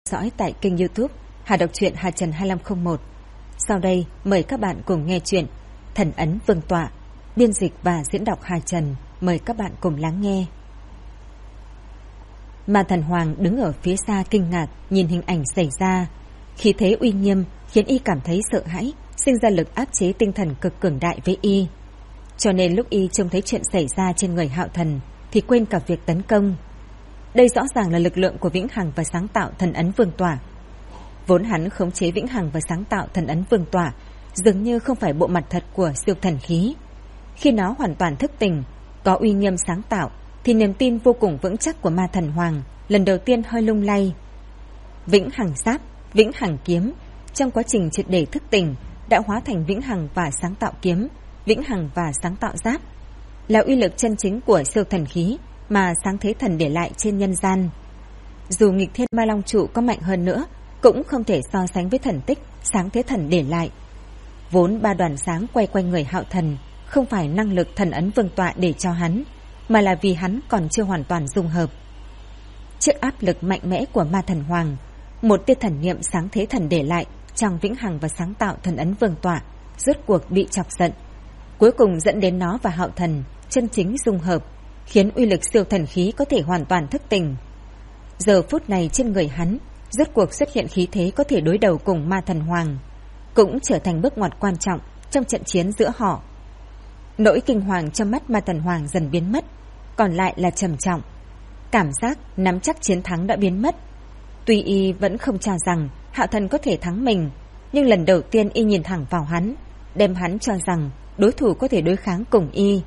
Dõi tại kênh YouTube Hà Đọc truyện Hà Trần 2501. Sau đây mời các bạn cùng nghe truyện Thần Ấn Vương Tọa, biên dịch và diễn đọc Hà Trần. Mời các bạn cùng lắng nghe. Ma Thần Hoàng đứng ở phía xa kinh ngạc nhìn hình ảnh xảy ra, khí thế uy nghiêm khiến y cảm thấy sợ hãi, sinh ra lực áp chế tinh thần cực cường đại với y. Cho nên lúc y trông thấy chuyện xảy ra trên người Hạo Thần thì quên cả việc tấn công. Đây rõ ràng là lực lượng của Vĩnh Hằng và sáng tạo Thần Ấn Vương Tọa. Vốn hắn khống chế Vĩnh Hằng và sáng tạo Thần Ấn Vương Tọa dường như không phải bộ mặt thật của siêu thần khí. Khi nó hoàn toàn thức tỉnh, có uy nghiêm sáng tạo, thì niềm tin vô cùng vững chắc của Ma Thần Hoàng lần đầu tiên hơi lung lay. Vĩnh Hằng giáp, Vĩnh Hằng kiếm trong quá trình triệt để thức tỉnh đã hóa thành Vĩnh Hằng và sáng tạo kiếm, Vĩnh Hằng và sáng tạo giáp, là uy lực chân chính của siêu thần khí mà sáng thế thần để lại trên nhân gian. Dù nghịch thiên ma long trụ có mạnh hơn nữa cũng không thể so sánh với thần tích sáng thế thần để lại. Vốn ba đoàn sáng quay quanh người Hạo Thần không phải năng lực Thần Ấn Vương Tọa để cho hắn, mà là vì hắn còn chưa hoàn toàn dung hợp. Trước áp lực mạnh mẽ của Ma Thần Hoàng, một tia thần niệm sáng thế thần để lại trong Vĩnh Hằng và sáng tạo Thần Ấn Vương Tọa rốt cuộc bị chọc giận, cuối cùng dẫn đến nó và Hạo Thần chân chính dung hợp, khiến uy lực siêu thần khí có thể hoàn toàn thức tỉnh. Giờ phút này trên người hắn rốt cuộc xuất hiện khí thế có thể đối đầu cùng Ma Thần Hoàng, cũng trở thành bước ngoặt quan trọng trong trận chiến giữa họ. Nỗi kinh hoàng trong mắt Ma Thần Hoàng dần biến mất, còn lại là trầm trọng. Cảm giác nắm chắc chiến thắng đã biến mất. Tuy y vẫn không cho rằng Hạo Thần có thể thắng mình, nhưng lần đầu tiên y nhìn thẳng vào hắn, đem hắn cho rằng đối thủ có thể đối kháng cùng y.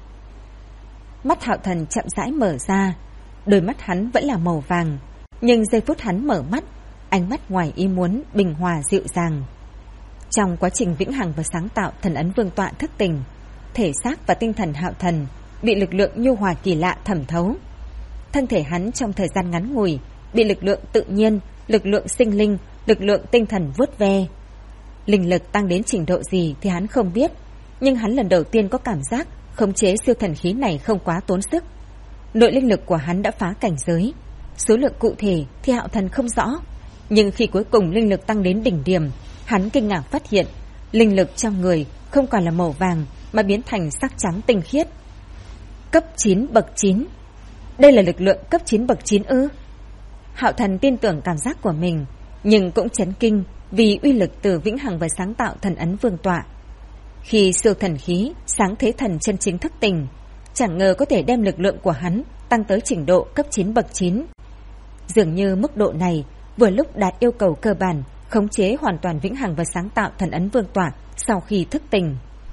Mắt Hạo Thần chậm rãi mở ra, đôi mắt hắn vẫn là màu vàng, nhưng giây phút hắn mở mắt, ánh mắt ngoài ý muốn bình hòa dịu dàng. Trong quá trình Vĩnh Hằng và sáng tạo Thần Ấn Vương Tọa thức tỉnh, thể xác và tinh thần Hạo Thần bị lực lượng nhu hòa kỳ lạ thẩm thấu. Thân thể hắn trong thời gian ngắn ngủi bị lực lượng tự nhiên, lực lượng sinh linh, lực lượng tinh thần vuốt ve. Linh lực tăng đến trình độ gì thì hắn không biết, nhưng hắn lần đầu tiên có cảm giác khống chế siêu thần khí này không quá tốn sức. Nội linh lực của hắn đã phá cảnh giới, số lượng cụ thể thì Hạo Thần không rõ, nhưng khi cuối cùng linh lực tăng đến đỉnh điểm, hắn kinh ngạc phát hiện linh lực trong người không còn là màu vàng mà biến thành sắc trắng tinh khiết. Cấp 9 bậc 9. Đây là lực lượng cấp 9 bậc 9 ư? Hạo Thần tin tưởng cảm giác của mình, nhưng cũng chấn kinh vì uy lực từ Vĩnh Hằng và sáng tạo Thần Ấn Vương Tọa. Khi siêu thần khí sáng thế thần chân chính thức tỉnh, chẳng ngờ có thể đem lực lượng của hắn tăng tới trình độ cấp 9 bậc 9. Dường như mức độ này vừa lúc đạt yêu cầu cơ bản khống chế hoàn toàn Vĩnh Hằng và sáng tạo Thần Ấn Vương Tọa sau khi thức tỉnh.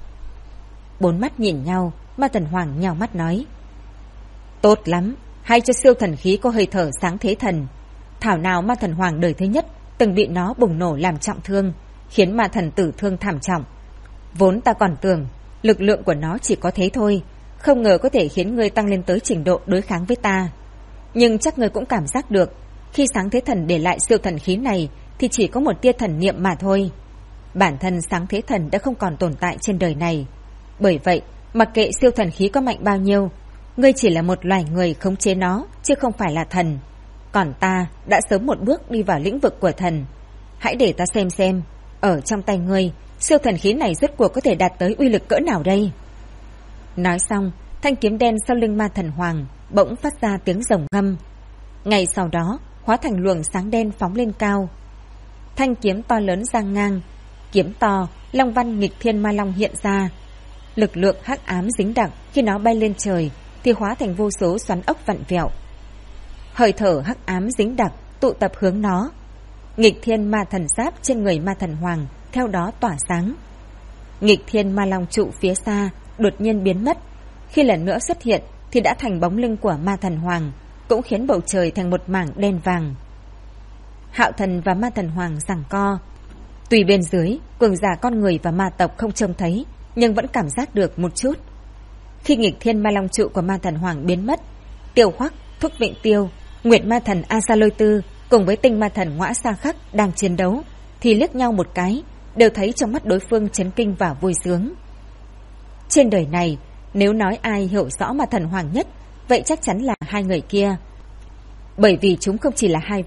Bốn mắt nhìn nhau, Ma Thần Hoàng nhào mắt nói: Tốt lắm, hay cho siêu thần khí có hơi thở sáng thế thần. Thảo nào Ma Thần Hoàng đời thứ nhất từng bị nó bùng nổ làm trọng thương, khiến ma thần tử thương thảm trọng. Vốn ta còn tưởng lực lượng của nó chỉ có thế thôi, không ngờ có thể khiến ngươi tăng lên tới trình độ đối kháng với ta. Nhưng chắc ngươi cũng cảm giác được, khi sáng thế thần để lại siêu thần khí này thì chỉ có một tia thần niệm mà thôi. Bản thân sáng thế thần đã không còn tồn tại trên đời này. Bởi vậy, mặc kệ siêu thần khí có mạnh bao nhiêu, ngươi chỉ là một loài người khống chế nó, chứ không phải là thần. Còn ta đã sớm một bước đi vào lĩnh vực của thần. Hãy để ta xem, ở trong tay ngươi, siêu thần khí này rốt cuộc có thể đạt tới uy lực cỡ nào đây? Nói xong, thanh kiếm đen sau lưng Ma Thần Hoàng bỗng phát ra tiếng rồng ngâm. Ngay sau đó, hóa thành luồng sáng đen phóng lên cao. Thanh kiếm to lớn giang ngang, kiếm to, long văn nghịch thiên ma long hiện ra. Lực lượng hắc ám dính đặc khi nó bay lên trời thì hóa thành vô số xoắn ốc vặn vẹo. Hơi thở hắc ám dính đặc tụ tập hướng nó. Nghịch thiên ma thần giáp trên người Ma Thần Hoàng theo đó tỏa sáng. Nghịch thiên ma long trụ phía xa đột nhiên biến mất, khi lần nữa xuất hiện thì đã thành bóng lưng của Ma Thần Hoàng, cũng khiến bầu trời thành một mảng đen vàng. Hạo Thần và Ma Thần Hoàng giằng co. Tuy bên dưới cường giả con người và ma tộc không trông thấy, nhưng vẫn cảm giác được một chút. Khi nghịch thiên ma long trụ của Ma Thần Hoàng biến mất, Tiêu Hoắc, Thúc Vịnh Tiêu, Nguyệt Ma Thần A Sa Lôi Tư cùng với Tinh Ma Thần Ngõa Sa Khắc đang chiến đấu thì liếc nhau một cái, đều thấy trong mắt đối phương chấn kinh và vui sướng. Trên đời này, nếu nói ai hiểu rõ Ma Thần Hoàng nhất, vậy chắc chắn là hai người kia. Bởi vì chúng không chỉ là hai vị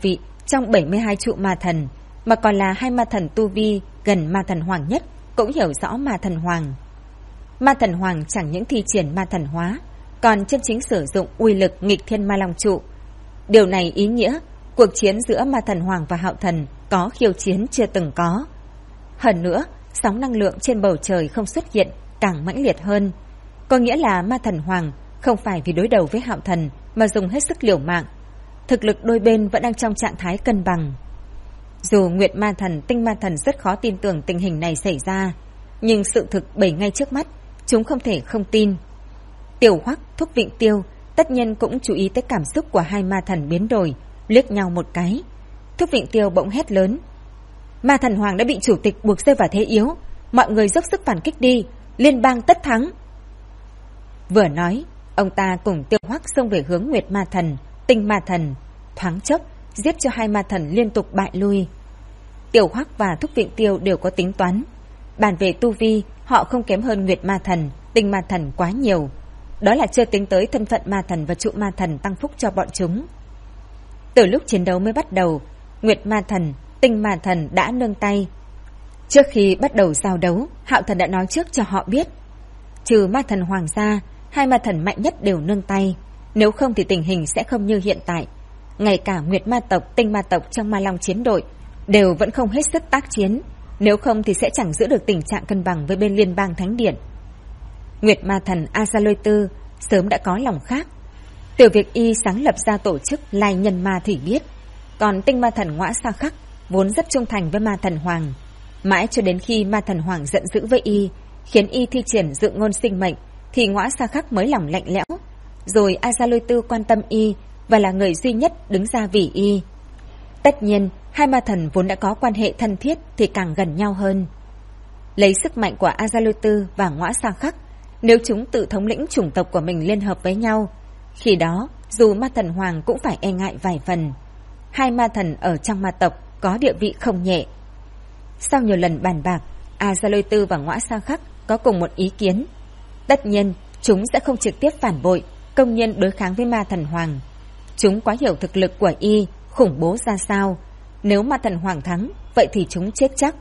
trong 72 trụ ma thần, mà còn là 2 ma thần tu vi gần ma thần hoàng nhất, cũng hiểu rõ ma thần hoàng. Ma thần hoàng chẳng những thi triển ma thần hóa, còn chân chính sử dụng uy lực nghịch thiên ma long trụ. Điều này ý nghĩa cuộc chiến giữa ma thần hoàng và hạo thần có khiêu chiến chưa từng có. Hơn nữa, sóng năng lượng trên bầu trời không xuất hiện càng mãnh liệt hơn. Có nghĩa là ma thần hoàng không phải vì đối đầu với hạo thần mà dùng hết sức liều mạng. Thực lực đôi bên vẫn đang trong trạng thái cân bằng. Dù Nguyệt ma thần, Tinh ma thần rất khó tin tưởng tình hình này xảy ra, nhưng sự thực bày ngay trước mắt, chúng không thể không tin. Tiểu Hoắc, Thúc Vịnh Tiêu tất nhiên cũng chú ý tới cảm xúc của 2 ma thần biến đổi, liếc nhau một cái. Thúc Vịnh Tiêu bỗng hét lớn: Ma thần hoàng đã bị chủ tịch buộc rơi vào thế yếu, mọi người dốc sức phản kích đi, liên bang tất thắng. Vừa nói, ông ta cùng Tiểu Hoắc xông về hướng Nguyệt ma thần, Tinh ma thần, thoáng chốc giết cho 2 ma thần liên tục bại lui. Tiểu Hoắc và Thúc Vịnh Tiêu đều có tính toán. Bàn về tu vi, họ không kém hơn Nguyệt ma thần, Tinh ma thần quá nhiều. Đó là chưa tính tới thân phận ma thần và trụ ma thần tăng phúc cho bọn chúng. Từ lúc chiến đấu mới bắt đầu, Nguyệt ma thần, Tinh ma thần đã nương tay. Trước khi bắt đầu giao đấu, hạo thần đã nói trước cho họ biết, trừ ma thần hoàng gia, 2 ma thần mạnh nhất đều nương tay. Nếu không thì tình hình sẽ không như hiện tại. Ngay cả Nguyệt ma tộc, Tinh ma tộc trong ma long chiến đội đều vẫn không hết sức tác chiến. Nếu không thì sẽ chẳng giữ được tình trạng cân bằng với bên liên bang thánh điện. Nguyệt ma thần Azaloy sớm đã có lòng khác. Từ việc y sáng lập ra tổ chức Lai Nhân Ma thì biết. Còn Tinh ma thần Ngõa Sa Khắc vốn rất trung thành với ma thần hoàng. Mãi cho đến khi ma thần hoàng giận dữ với y, khiến y thi triển dự ngôn sinh mệnh, thì Ngõa Sa Khắc mới lòng lạnh lẽo. Rồi Azaloy quan tâm y và là người duy nhất đứng ra vì y. Tất nhiên, 2 ma thần vốn đã có quan hệ thân thiết thì càng gần nhau hơn. Lấy sức mạnh của Azaloy và Ngõa Sa Khắc, nếu chúng tự thống lĩnh chủng tộc của mình liên hợp với nhau, khi đó dù ma thần hoàng cũng phải e ngại vài phần. 2 ma thần ở trong ma tộc có địa vị không nhẹ. Sau nhiều lần bàn bạc, Azaloy và Ngõa Sa Khắc có cùng một ý kiến. Tất nhiên, chúng sẽ không trực tiếp phản bội, công nhiên đối kháng với ma thần hoàng. Chúng quá hiểu thực lực của y khủng bố ra sao. Nếu ma thần hoàng thắng, vậy thì chúng chết chắc.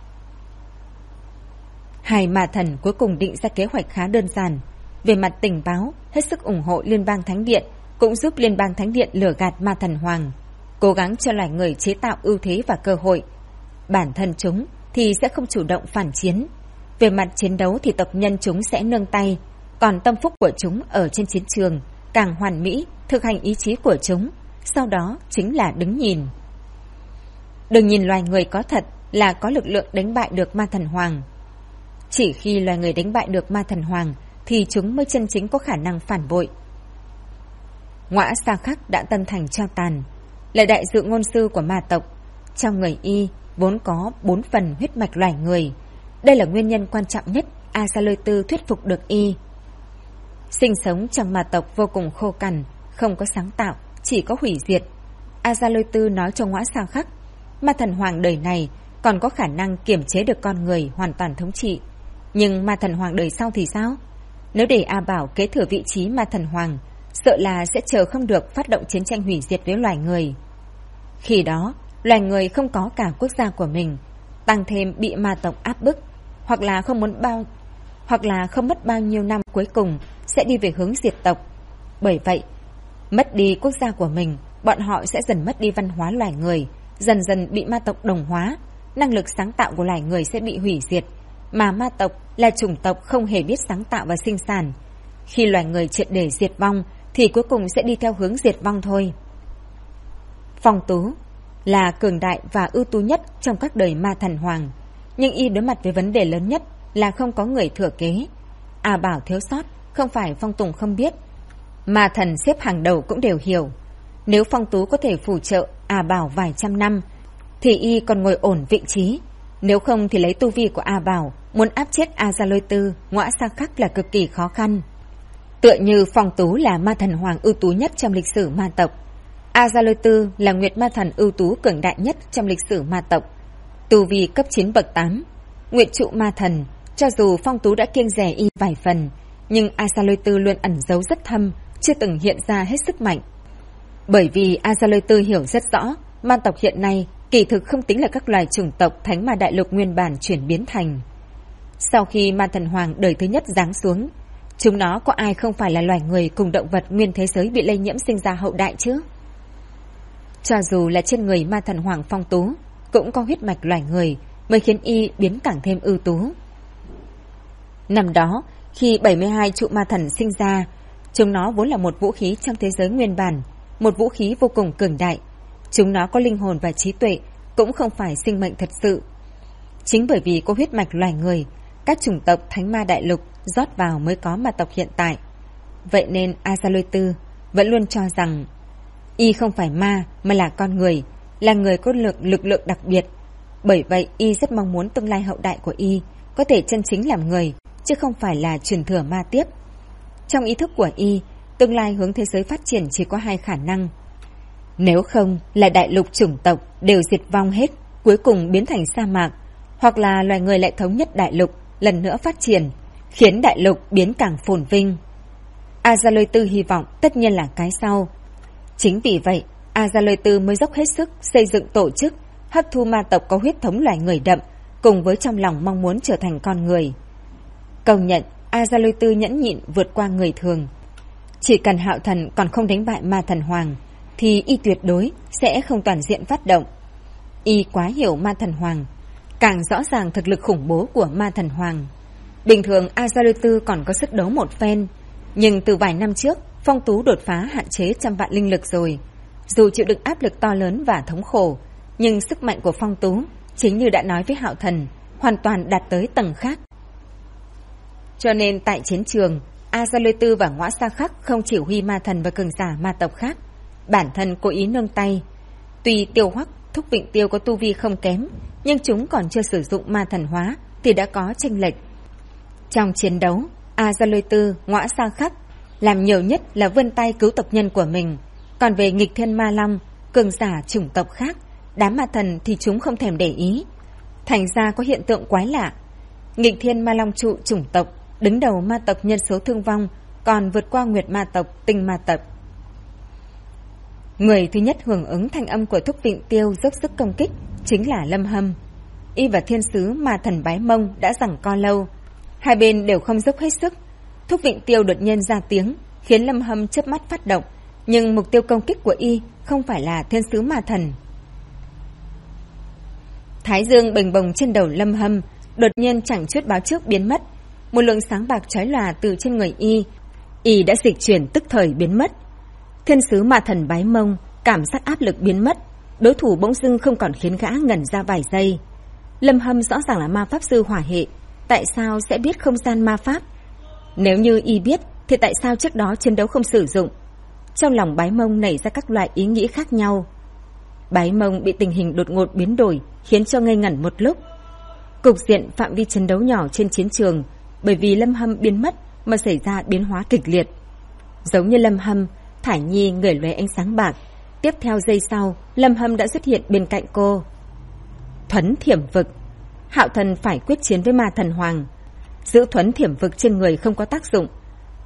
2 ma thần cuối cùng định ra kế hoạch khá đơn giản. Về mặt tình báo, hết sức ủng hộ Liên bang Thánh Điện, cũng giúp Liên bang Thánh Điện lừa gạt ma thần hoàng, cố gắng cho loài người chế tạo ưu thế và cơ hội. Bản thân chúng thì sẽ không chủ động phản chiến. Về mặt chiến đấu thì tộc nhân chúng sẽ nương tay, còn tâm phúc của chúng ở trên chiến trường, càng hoàn mỹ, thực hành ý chí của chúng, sau đó chính là đứng nhìn. Đừng nhìn loài người có thật là có lực lượng đánh bại được ma thần hoàng. Chỉ khi loài người đánh bại được ma thần hoàng thì chúng mới chân chính có khả năng phản bội. Ngõa Sa Khắc đã tân thành cho tàn, là đại dự ngôn sư của ma tộc. Trong người y vốn có 4 phần huyết mạch loài người. Đây là nguyên nhân quan trọng nhất Azaloy thuyết phục được y. Sinh sống trong ma tộc vô cùng khô cằn, không có sáng tạo, chỉ có hủy diệt. Azaloy nói cho Ngõa Sa Khắc, ma thần hoàng đời này còn có khả năng kiềm chế được con người hoàn toàn thống trị. Nhưng ma thần hoàng đời sau thì sao? Nếu để A Bảo kế thừa vị trí ma thần hoàng, sợ là sẽ chờ không được phát động chiến tranh hủy diệt với loài người. Khi đó, loài người không có cả quốc gia của mình, tăng thêm bị ma tộc áp bức, hoặc là không mất bao nhiêu năm cuối cùng sẽ đi về hướng diệt tộc. Bởi vậy, mất đi quốc gia của mình, bọn họ sẽ dần mất đi văn hóa loài người, dần dần bị ma tộc đồng hóa, năng lực sáng tạo của loài người sẽ bị hủy diệt, mà ma tộc là chủng tộc không hề biết sáng tạo và sinh sản. Khi loài người triệt để diệt vong thì cuối cùng sẽ đi theo hướng diệt vong thôi. Phong Tú là cường đại và ưu tú nhất trong các đời ma thần hoàng, nhưng y đối mặt với vấn đề lớn nhất là không có người thừa kế. A Bảo thiếu sót không phải Phong Tùng không biết, ma thần xếp hàng đầu cũng đều hiểu. Nếu Phong Tú có thể phù trợ A Bảo vài trăm năm thì y còn ngồi ổn vị trí. Nếu không thì lấy tu vi của A Bảo, muốn áp chết Azaloy, Ngõa Sa Khắc là cực kỳ khó khăn. Tựa như Phong Tú là ma thần hoàng ưu tú nhất trong lịch sử ma tộc, Azaloy là Nguyệt ma thần ưu tú cường đại nhất trong lịch sử ma tộc, tu vi cấp 9 bậc 8. Nguyệt trụ ma thần, cho dù Phong Tú đã kiêng dè y vài phần, nhưng Azaloy luôn ẩn giấu rất thâm, chưa từng hiện ra hết sức mạnh. Bởi vì Azaloy hiểu rất rõ ma tộc hiện nay kỳ thực không tính là các loài chủng tộc Thánh Ma Đại Lục nguyên bản chuyển biến thành. Sau khi Ma Thần Hoàng đời thứ nhất giáng xuống, chúng nó có ai không phải là loài người cùng động vật nguyên thế giới bị lây nhiễm sinh ra hậu đại chứ? Cho dù là trên người Ma Thần Hoàng phong tú, cũng có huyết mạch loài người mới khiến y biến càng thêm ưu tú. Năm đó, khi 72 trụ ma thần sinh ra, chúng nó vốn là một vũ khí trong thế giới nguyên bản, một vũ khí vô cùng cường đại. Chúng nó có linh hồn và trí tuệ, cũng không phải sinh mệnh thật sự. Chính bởi vì có huyết mạch loài người, các chủng tộc Thánh Ma Đại Lục rót vào mới có ma tộc hiện tại. Vậy nên Azalotư vẫn luôn cho rằng y không phải ma mà là con người, là người có lực lượng đặc biệt. Bởi vậy y rất mong muốn tương lai hậu đại của y có thể chân chính làm người, chứ không phải là truyền thừa ma tiếp. Trong ý thức của y, tương lai hướng thế giới phát triển chỉ có hai khả năng. Nếu không là đại lục chủng tộc đều diệt vong hết, cuối cùng biến thành sa mạc, hoặc là loài người lại thống nhất đại lục, lần nữa phát triển, khiến đại lục biến càng phồn vinh. Azalotư hy vọng tất nhiên là cái sau. Chính vì vậy, Azalotư mới dốc hết sức xây dựng tổ chức, hấp thu ma tộc có huyết thống loài người đậm, cùng với trong lòng mong muốn trở thành con người. Công nhận, Azalotư nhẫn nhịn vượt qua người thường. Chỉ cần Hạo Thần còn không đánh bại Ma Thần Hoàng, thì y tuyệt đối sẽ không toàn diện phát động. Y quá hiểu Ma Thần Hoàng, càng rõ ràng thực lực khủng bố của Ma Thần Hoàng. Bình thường Azalotư còn có sức đấu một phen, nhưng từ vài năm trước, Phong Tú đột phá hạn chế 100 vạn linh lực rồi. Dù chịu đựng áp lực to lớn và thống khổ, nhưng sức mạnh của Phong Tú, chính như đã nói với Hạo Thần, hoàn toàn đạt tới tầng khác. Cho nên tại chiến trường, Azalotư và Ngõa Sa Khắc không chỉ huy ma thần và cường giả ma tộc khác, bản thân cố ý nương tay. Tuy Tiêu Hoắc, Thúc Vịnh Tiêu có tu vi không kém, nhưng chúng còn chưa sử dụng ma thần hóa thì đã có chênh lệch. Trong chiến đấu, Azalotư, Ngõa Sa Khắc làm nhiều nhất là vươn tay cứu tộc nhân của mình. Còn về nghịch thiên ma long, cường giả chủng tộc khác, đám ma thần thì chúng không thèm để ý. Thành ra có hiện tượng quái lạ. Nghịch thiên ma long trụ chủng tộc đứng đầu ma tộc nhân số thương vong, còn vượt qua nguyệt ma tộc, tinh ma tộc. Người thứ nhất hưởng ứng thanh âm của Thúc Vịnh Tiêu dốc sức công kích chính là Lâm Hâm. Y và thiên sứ ma thần Bái Mông đã giằng co lâu, hai bên đều không dốc hết sức. Thúc Vịnh Tiêu đột nhiên ra tiếng, khiến Lâm Hâm chớp mắt phát động, nhưng mục tiêu công kích của y không phải là thiên sứ ma thần. Thái dương bềnh bồng trên đầu Lâm Hâm đột nhiên chẳng chút báo trước biến mất. Một lượng sáng bạc chói lòa từ trên người y đã dịch chuyển tức thời biến mất. Thiên sứ ma thần Bái Mông cảm giác áp lực biến mất, đối thủ bỗng dưng không còn khiến gã ngẩn ra vài giây. Lâm Hâm rõ ràng là ma pháp sư hỏa hệ, tại sao sẽ biết không gian ma pháp? Nếu như y biết thì tại sao trước đó chiến đấu không sử dụng? Trong lòng Bái Mông nảy ra các loại ý nghĩ khác nhau. Bái Mông bị tình hình đột ngột biến đổi khiến cho ngây ngẩn một lúc. Cục diện phạm vi chiến đấu nhỏ trên chiến trường bởi vì Lâm Hâm biến mất mà xảy ra biến hóa kịch liệt. Giống như Lâm Hâm, Thải Nhi ngửi lóe ánh sáng bạc. Tiếp theo giây sau, Lâm Hâm đã xuất hiện bên cạnh cô. Thuấn thiểm vực. Hạo Thần phải quyết chiến với ma thần Hoàng. Giữ thuấn thiểm vực trên người không có tác dụng.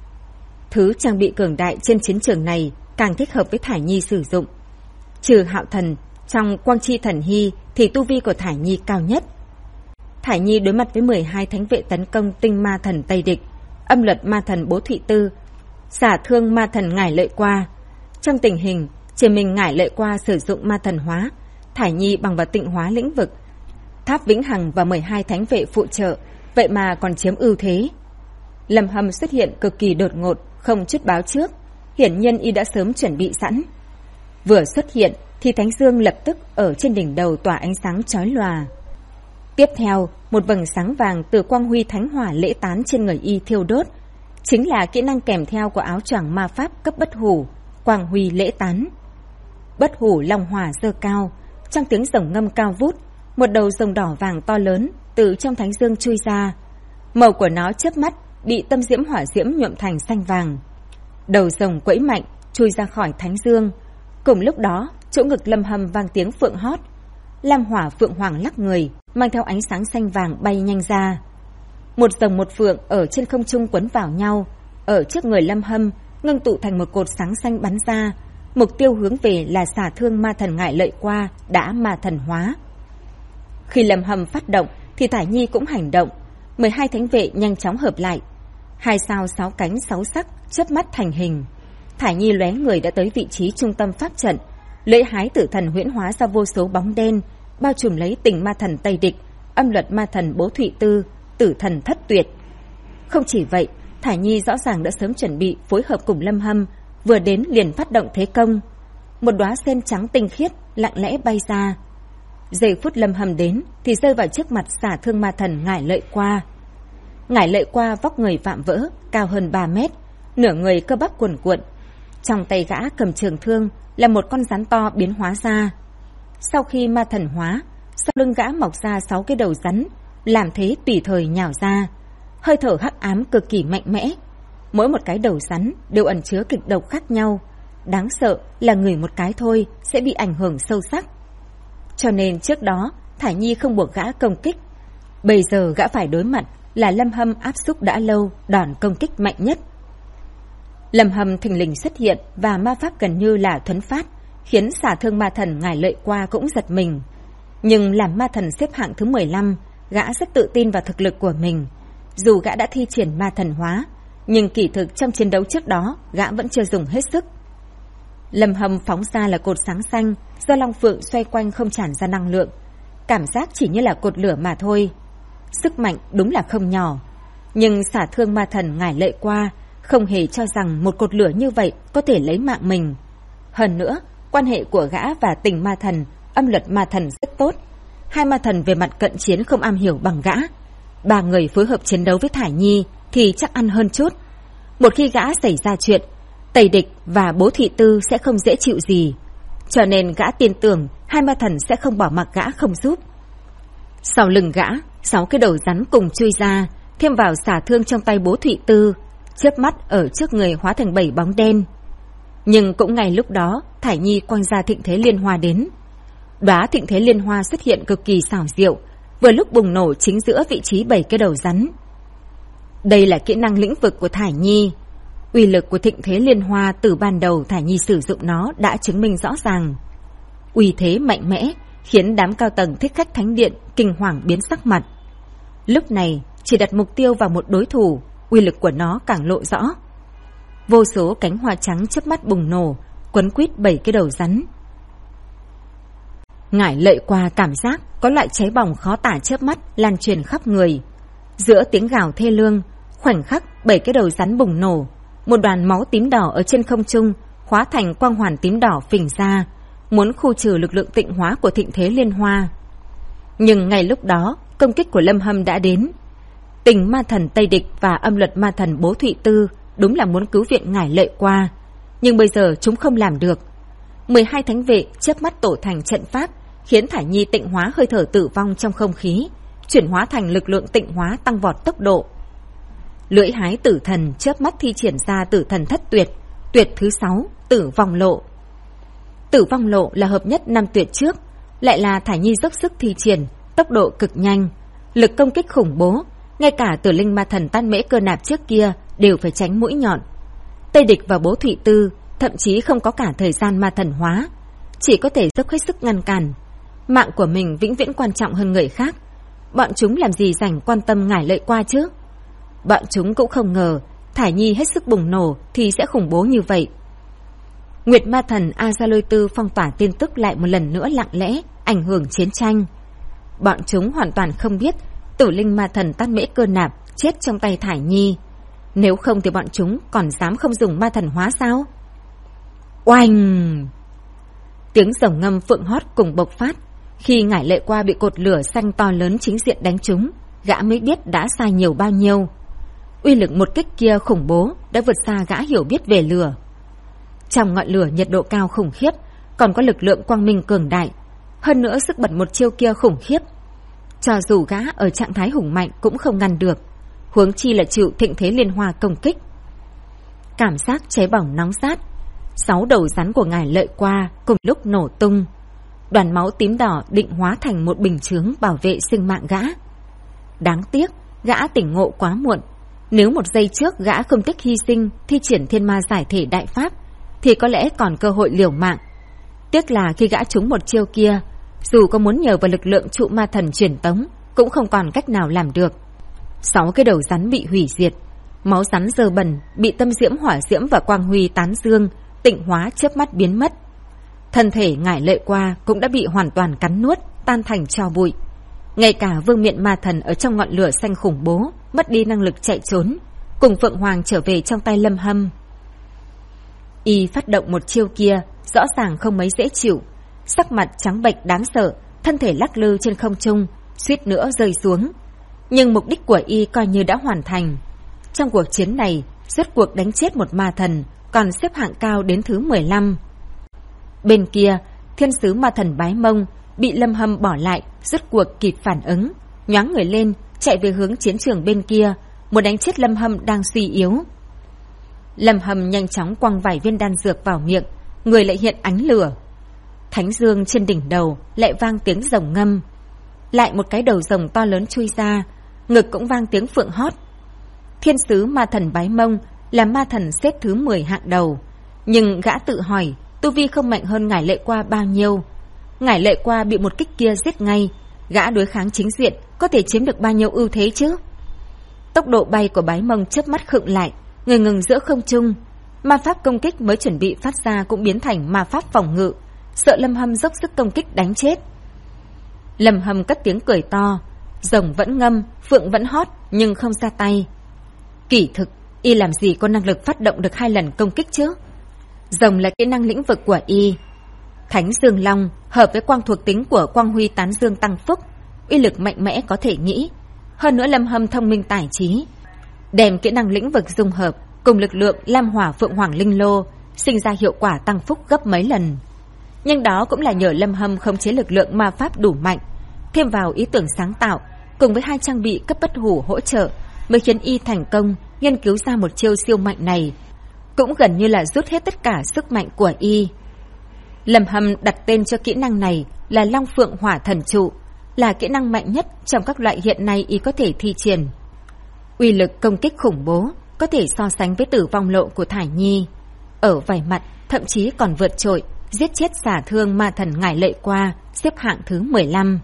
Thứ trang bị cường đại trên chiến trường này càng thích hợp với Thải Nhi sử dụng. Trừ Hạo Thần, trong Quang Chi Thần Hy thì tu vi của Thải Nhi cao nhất. Thải Nhi đối mặt với 12 thánh vệ tấn công tinh ma thần Tây Địch, âm luật ma thần Bố Thụy Tư, xả thương ma thần Ngải Lợi Qua. Trong tình hình chỉ mình Ngải Lợi Qua sử dụng ma thần hóa, Thải Nhi bằng vào tịnh hóa lĩnh vực, Tháp Vĩnh Hằng và 12 thánh vệ phụ trợ, vậy mà còn chiếm ưu thế. Lâm Hâm xuất hiện cực kỳ đột ngột, không chút báo trước, hiển nhiên y đã sớm chuẩn bị sẵn. Vừa xuất hiện thì Thánh Dương lập tức ở trên đỉnh đầu tỏa ánh sáng chói lòa. Tiếp theo, một vầng sáng vàng từ quang huy thánh hỏa lễ tán trên người y thiêu đốt, chính là kỹ năng kèm theo của áo choàng ma pháp cấp bất hủ, quang huy lễ tán. Bất hủ long hỏa dơ cao, trong tiếng rồng ngâm cao vút, một đầu rồng đỏ vàng to lớn từ trong Thánh Dương chui ra. Màu của nó chớp mắt bị tâm diễm hỏa diễm nhuộm thành xanh vàng. Đầu rồng quẫy mạnh chui ra khỏi Thánh Dương. Cùng lúc đó, chỗ ngực Lâm Hâm vang tiếng phượng hót. Lam hỏa phượng hoàng lắc người, mang theo ánh sáng xanh vàng bay nhanh ra. Một rồng một phượng ở trên không trung quấn vào nhau, ở trước người Lâm Hâm ngưng tụ thành một cột sáng xanh bắn ra, mục tiêu hướng về là xả thương ma thần Ngải Lợi Qua đã ma thần hóa. Khi Lâm Hâm phát động thì Thải Nhi cũng hành động, 12 thánh vệ nhanh chóng hợp lại. 2 sao 6 cánh 6 sắc chớp mắt thành hình. Thải Nhi lóe người đã tới vị trí trung tâm pháp trận, lưỡi hái tử thần huyễn hóa ra vô số bóng đen, bao trùm lấy Tình ma thần Tây Địch, âm luật ma thần Bố Thụy Tư, tử thần Thất Tuyệt. Không chỉ vậy, Thải Nhi rõ ràng đã sớm chuẩn bị phối hợp cùng Lâm Hâm, vừa đến liền phát động thế công. Một đóa sen trắng tinh khiết lặng lẽ bay ra. Giây phút Lâm Hâm đến thì rơi vào trước mặt xả thương ma thần Ngải Lợi Qua. Ngải Lợi Qua vóc người vạm vỡ, cao hơn 3 mét, nửa người cơ bắp cuồn cuộn. Trong tay gã cầm trường thương là một con rắn to biến hóa ra. Sau khi ma thần hóa, sau lưng gã mọc ra 6 cái đầu rắn, làm thế tùy thời nhào ra. Hơi thở hắc ám cực kỳ mạnh mẽ. Mỗi một cái đầu rắn đều ẩn chứa kịch độc khác nhau. Đáng sợ là người một cái thôi sẽ bị ảnh hưởng sâu sắc. Cho nên trước đó Thải Nhi không buộc gã công kích. Bây giờ gã phải đối mặt là Lâm Hâm áp xúc đã lâu, đòn công kích mạnh nhất. Lâm Hâm thình lình xuất hiện và ma pháp gần như là thuấn phát, khiến xả thương ma thần Ngải Lợi Qua cũng giật mình. Nhưng làm ma thần xếp hạng thứ 15, gã rất tự tin vào thực lực của mình. Dù gã đã thi triển ma thần hóa, nhưng kỳ thực trong chiến đấu trước đó gã vẫn chưa dùng hết sức. Lâm Hâm phóng ra là cột sáng xanh do Long Phượng xoay quanh không tràn ra năng lượng, cảm giác chỉ như là cột lửa mà thôi. Sức mạnh đúng là không nhỏ, nhưng xả thương ma thần Ngải Lợi Qua không hề cho rằng một cột lửa như vậy có thể lấy mạng mình. Hơn nữa, quan hệ của gã và Tình ma thần, âm luật ma thần rất tốt. Hai ma thần về mặt cận chiến không am hiểu bằng gã. 3 người phối hợp chiến đấu với Thải Nhi thì chắc ăn hơn chút. Một khi gã xảy ra chuyện, Tây Địch và Bố Thụy Tư sẽ không dễ chịu gì. Cho nên gã tin tưởng hai ma thần sẽ không bỏ mặc gã không giúp. Sau lưng gã, 6 cái đầu rắn cùng chui ra, thêm vào xả thương trong tay Bố Thụy Tư, chớp mắt ở trước người hóa thành 7 bóng đen. Nhưng cũng ngay lúc đó, Thải Nhi quăng ra Thịnh Thế Liên Hoa đến. Đóa Thịnh Thế Liên Hoa xuất hiện cực kỳ xảo diệu, vừa lúc bùng nổ chính giữa vị trí 7 cái đầu rắn. Đây là kỹ năng lĩnh vực của Thải Nhi. Uy lực của Thịnh Thế Liên Hoa từ ban đầu Thải Nhi sử dụng nó đã chứng minh rõ ràng. Uy thế mạnh mẽ khiến đám cao tầng Thích Khách Thánh Điện kinh hoàng biến sắc mặt. Lúc này chỉ đặt mục tiêu vào một đối thủ, uy lực của nó càng lộ rõ. Vô số cánh hoa trắng chớp mắt bùng nổ, quấn quýt 7 cái đầu rắn. Ngải Lợi Qua cảm giác có loại cháy bỏng khó tả chớp mắt lan truyền khắp người. Giữa tiếng gào thê lương, khoảnh khắc 7 cái đầu rắn bùng nổ, một đoàn máu tím đỏ ở trên không trung hóa thành quang hoàn tím đỏ phình ra, muốn khu trừ lực lượng tịnh hóa của Thịnh Thế Liên Hoa. Nhưng ngay lúc đó, công kích của Lâm Hâm đã đến. Tình ma thần Tây Địch và âm luật ma thần Bố Thụy Tư đúng là muốn cứu viện Ngải Lợi Qua, nhưng bây giờ chúng không làm được. 12 thánh vệ chớp mắt tổ thành trận pháp, khiến Thải Nhi tịnh hóa hơi thở tử vong trong không khí, chuyển hóa thành lực lượng tịnh hóa tăng vọt tốc độ. Lưỡi hái tử thần chớp mắt thi triển ra tử thần Thất Tuyệt, tuyệt thứ 6, Tử Vong Lộ. Tử Vong Lộ là hợp nhất 5 tuyệt trước, lại là Thải Nhi dốc sức thi triển, tốc độ cực nhanh, lực công kích khủng bố, ngay cả Tử Linh ma thần Tan Mễ Cơ Nạp trước kia đều phải tránh mũi nhọn. Tây Địch và Bố Thụy Tư thậm chí không có cả thời gian ma thần hóa, chỉ có thể dốc hết sức ngăn cản. Mạng của mình vĩnh viễn quan trọng hơn người khác, bọn chúng làm gì rảnh quan tâm Ngải Lợi Qua chứ? Bọn chúng cũng không ngờ Thải Nhi hết sức bùng nổ thì sẽ khủng bố như vậy. Nguyệt ma thần A Gia Lôi Tư phong tỏa tin tức lại một lần nữa lặng lẽ ảnh hưởng chiến tranh. Bọn chúng hoàn toàn không biết Tử Linh ma thần Tan Mễ Cơ Nạp chết trong tay Thải Nhi. Nếu không thì bọn chúng còn dám không dùng ma thần hóa sao? Oanh! Tiếng rồng ngâm phượng hót cùng bộc phát. Khi Ngải Lợi Qua bị cột lửa xanh to lớn chính diện đánh trúng, gã mới biết đã sai nhiều bao nhiêu. Uy lực một kích kia khủng bố đã vượt xa gã hiểu biết về lửa. Trong ngọn lửa nhiệt độ cao khủng khiếp, còn có lực lượng quang minh cường đại. Hơn nữa sức bật một chiêu kia khủng khiếp. Cho dù gã ở trạng thái hùng mạnh cũng không ngăn được, huống chi là chịu Thịnh Thế Liên Hoa công kích. Cảm giác cháy bỏng nóng rát, 6 đầu rắn của Ngải Lợi Qua cùng lúc nổ tung. Đoàn máu tím đỏ định hóa thành một bình chướng bảo vệ sinh mạng gã. Đáng tiếc, gã tỉnh ngộ quá muộn. Nếu một giây trước gã không tiếc hy sinh thi triển thiên ma giải thể đại pháp, thì có lẽ còn cơ hội liều mạng. Tiếc là khi gã trúng một chiêu kia, dù có muốn nhờ vào lực lượng trụ ma thần truyền tống cũng không còn cách nào làm được. 6 cái đầu rắn bị hủy diệt, máu rắn dơ bẩn bị tâm diễm, hỏa diễm và quang huy tán dương tịnh hóa chớp mắt biến mất. Thân thể Ngải Lệ Qua cũng đã bị hoàn toàn cắn nuốt, tan thành tro bụi. Ngay cả vương miện ma thần ở trong ngọn lửa xanh khủng bố mất đi năng lực chạy trốn, cùng Phượng Hoàng trở về trong tay Lâm Hâm. Y phát động một chiêu kia rõ ràng không mấy dễ chịu, sắc mặt trắng bệch đáng sợ, thân thể lắc lư trên không trung, suýt nữa rơi xuống. Nhưng mục đích của Y coi như đã hoàn thành. Trong cuộc chiến này, rốt cuộc đánh chết một ma thần, còn xếp hạng cao đến thứ 15. Bên kia, thiên sứ ma thần Bái Mông bị Lâm Hâm bỏ lại, rốt cuộc kịp phản ứng, nhoáng người lên, chạy về hướng chiến trường bên kia, muốn đánh chết Lâm Hâm đang suy yếu. Lâm Hâm nhanh chóng quăng vài viên đan dược vào miệng, người lại hiện ánh lửa. Thánh dương trên đỉnh đầu lại vang tiếng rồng ngâm. Lại một cái đầu rồng to lớn chui ra, ngực cũng vang tiếng phượng hót. Thiên sứ ma thần Bái Mông là ma thần xếp thứ 10 hạng đầu, nhưng gã tự hỏi tu vi không mạnh hơn Ngải Lệ Qua bao nhiêu. Ngải Lệ Qua bị một kích kia giết ngay, gã đối kháng chính diện có thể chiếm được bao nhiêu ưu thế chứ? Tốc độ bay của Bái Mông chớp mắt khựng lại, người ngừng giữa không trung. Ma pháp công kích mới chuẩn bị phát ra cũng biến thành ma pháp phòng ngự, sợ Lâm Hâm dốc sức công kích đánh chết. Lâm Hâm cất tiếng cười to, rồng vẫn ngâm, phượng vẫn hót nhưng không ra tay. Kỳ thực, Y làm gì có năng lực phát động được 2 lần công kích chứ? Rồng là kỹ năng lĩnh vực của Y. Thánh Dương Long hợp với quang thuộc tính của quang huy tán dương tăng phúc, uy lực mạnh mẽ có thể nghĩ. Hơn nữa Lâm Hâm thông minh tài trí, đem kỹ năng lĩnh vực dung hợp cùng lực lượng Lam Hỏa Phượng Hoàng Linh Lô, sinh ra hiệu quả tăng phúc gấp mấy lần. Nhưng đó cũng là nhờ Lâm Hâm khống chế lực lượng ma pháp đủ mạnh, thêm vào ý tưởng sáng tạo cùng với 2 trang bị cấp bất hủ hỗ trợ, mới khiến Y thành công nghiên cứu ra một chiêu siêu mạnh này, cũng gần như là rút hết tất cả sức mạnh của Y. Lâm Hâm đặt tên cho kỹ năng này là Long Phượng Hỏa Thần Trụ, là kỹ năng mạnh nhất trong các loại hiện nay Y có thể thi triển. Uy lực công kích khủng bố, có thể so sánh với Tử Vong Lộ của Thải Nhi. Ở vài mặt thậm chí còn vượt trội, giết chết xả thương ma thần Ngải Lệ Qua, xếp hạng thứ 15.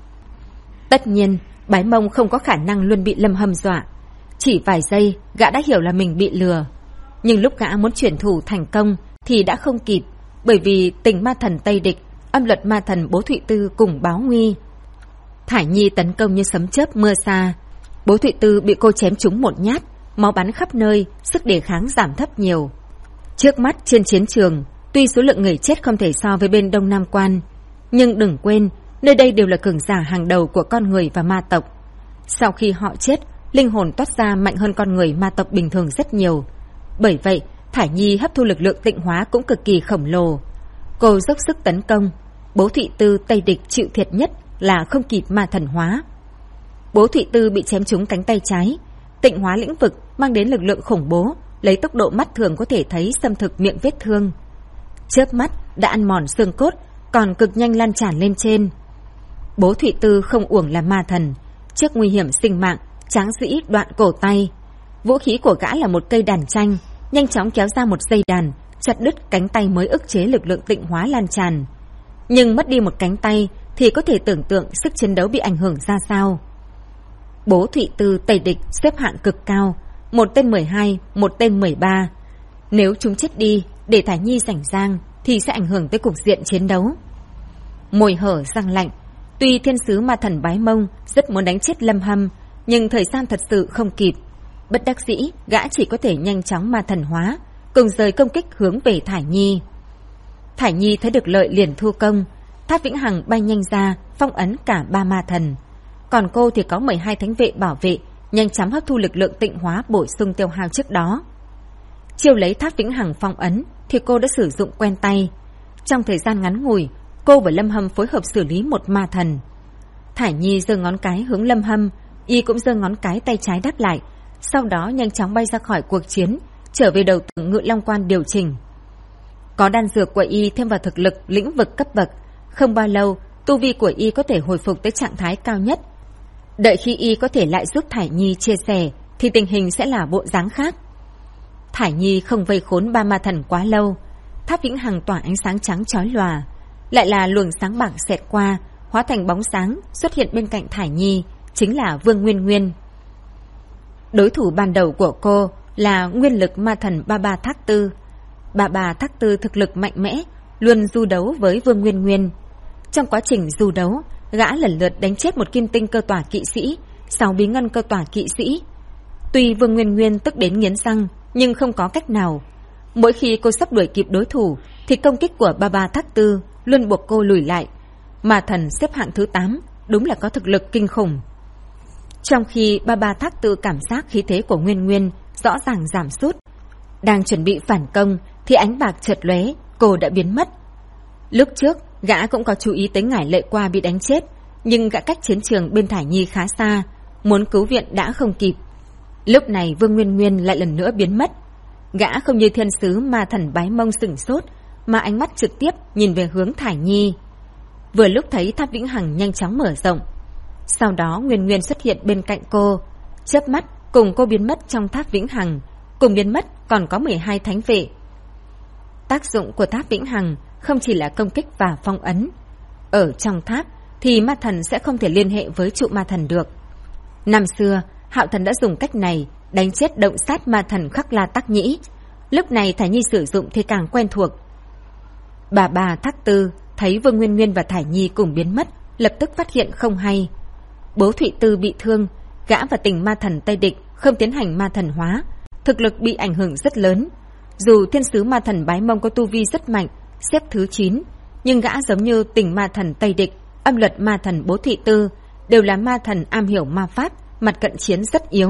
Tất nhiên, Bái Mông không có khả năng luôn bị Lâm Hâm dọa. Chỉ vài giây, gã đã hiểu là mình bị lừa. Nhưng lúc gã muốn chuyển thủ thành công thì đã không kịp, bởi vì tình ma thần Tây Địch, âm luật ma thần Bố Thụy Tư cùng báo nguy. Thải Nhi tấn công như sấm chớp mưa xa. Bố Thụy Tư bị cô chém trúng một nhát, máu bắn khắp nơi, sức đề kháng giảm thấp nhiều. Trước mắt trên chiến trường, tuy số lượng người chết không thể so với bên Đông Nam Quan, nhưng đừng quên, nơi đây đều là cường giả hàng đầu của con người và ma tộc. Sau khi họ chết, linh hồn toát ra mạnh hơn con người ma tộc bình thường rất nhiều. Bởi vậy, Thải Nhi hấp thu lực lượng tịnh hóa cũng cực kỳ khổng lồ. Cô dốc sức tấn công, Bố Thụy Tư Tây Địch chịu thiệt nhất là không kịp ma thần hóa. Bố Thụy Tư bị chém trúng cánh tay trái, tịnh hóa lĩnh vực mang đến lực lượng khủng bố, lấy tốc độ mắt thường có thể thấy xâm thực miệng vết thương. Chớp mắt đã ăn mòn xương cốt, còn cực nhanh lan tràn lên trên. Bố Thụy Tư không uổng là ma thần, trước nguy hiểm sinh mạng, tráng dĩ đoạn cổ tay. Vũ khí của gã là một cây đàn tranh, nhanh chóng kéo ra một dây đàn, chặt đứt cánh tay mới ức chế lực lượng tịnh hóa lan tràn. Nhưng mất đi một cánh tay thì có thể tưởng tượng sức chiến đấu bị ảnh hưởng ra sao. Bố Thụy Tư Tây Địch xếp hạng cực cao, một tên 12, một tên 13. Nếu chúng chết đi để Thải Nhi rảnh rang thì sẽ ảnh hưởng tới cục diện chiến đấu. Môi hở răng lạnh, tuy thiên sứ ma thần Bái Mông rất muốn đánh chết Lâm Hâm, nhưng thời gian thật sự không kịp. Bất đắc dĩ, gã chỉ có thể nhanh chóng ma thần hóa, cùng rời công kích hướng về Thải Nhi. Thải Nhi thấy được lợi liền thu công, Tháp Vĩnh Hằng bay nhanh ra, phong ấn cả 3 ma thần. Còn cô thì có 12 thánh vệ bảo vệ, nhanh chóng hấp thu lực lượng tịnh hóa bổ sung tiêu hao trước đó. Chiêu lấy Tháp Vĩnh Hằng phong ấn thì cô đã sử dụng quen tay. Trong thời gian ngắn ngủi, cô và Lâm Hâm phối hợp xử lý một ma thần. Thải Nhi giơ ngón cái hướng Lâm Hâm, Y cũng giơ ngón cái tay trái đáp lại, sau đó nhanh chóng bay ra khỏi cuộc chiến, trở về đầu tường Ngự Long Quan điều chỉnh. Có đan dược của Y thêm vào thực lực lĩnh vực cấp bậc, không bao lâu tu vi của Y có thể hồi phục tới trạng thái cao nhất. Đợi khi Y có thể lại giúp Thải Nhi chia sẻ thì tình hình sẽ là bộ dáng khác. Thải Nhi không vây khốn 3 ma thần quá lâu, tháp Vĩnh Hằng tỏa ánh sáng trắng chói lòa, lại là luồng sáng bạc xẹt qua, hóa thành bóng sáng xuất hiện bên cạnh Thải Nhi, chính là Vương Nguyên Nguyên. Đối thủ ban đầu của cô là nguyên lực ma thần Ba Ba Thác Tư. Ba Ba Thác Tư thực lực mạnh mẽ, luôn du đấu với Vương Nguyên Nguyên. Trong quá trình du đấu, gã lần lượt đánh chết một kim tinh cơ tỏa kỵ sĩ, 6 bí ngân cơ tỏa kỵ sĩ. Tuy Vương Nguyên Nguyên tức đến nghiến răng, nhưng không có cách nào. Mỗi khi cô sắp đuổi kịp đối thủ, thì công kích của Ba Ba Thác Tư luôn buộc cô lùi lại. Mà thần xếp hạng thứ 8, đúng là có thực lực kinh khủng. Trong khi Ba Ba Thác Tư cảm giác khí thế của Nguyên Nguyên rõ ràng giảm sút, đang chuẩn bị phản công thì ánh bạc chợt lóe, cô đã biến mất. Lúc trước, gã cũng có chú ý tới Ngải Lệ Qua bị đánh chết, nhưng gã cách chiến trường bên Thải Nhi khá xa, muốn cứu viện đã không kịp. Lúc này Vương Nguyên Nguyên lại lần nữa biến mất. Gã không như thiên sứ ma thần Bái Mông sửng sốt, mà ánh mắt trực tiếp nhìn về hướng Thải Nhi. Vừa lúc thấy tháp Vĩnh Hằng nhanh chóng mở rộng, sau đó Nguyên Nguyên xuất hiện bên cạnh cô, chớp mắt cùng cô biến mất trong tháp Vĩnh Hằng, cùng biến mất còn có 12 thánh vệ. Tác dụng của tháp Vĩnh Hằng không chỉ là công kích và phong ấn. Ở trong tháp thì ma thần sẽ không thể liên hệ với trụ ma thần được. Năm xưa, Hạo Thần đã dùng cách này đánh chết động sát ma thần Khắc La Tắc Nhĩ. Lúc này Thải Nhi sử dụng thì càng quen thuộc. Bà Ba Thác Tư thấy Vương Nguyên Nguyên và Thải Nhi cùng biến mất, lập tức phát hiện không hay. Bố Thụy Tư bị thương, gã và Tình ma thần Tây Địch không tiến hành ma thần hóa, thực lực bị ảnh hưởng rất lớn. Dù thiên sứ ma thần Bái Mông có tu vi rất mạnh, xếp thứ 9, nhưng gã giống như Tình ma thần Tây Địch, âm luật ma thần Bố Thụy Tư đều là ma thần am hiểu ma pháp, mặt cận chiến rất yếu.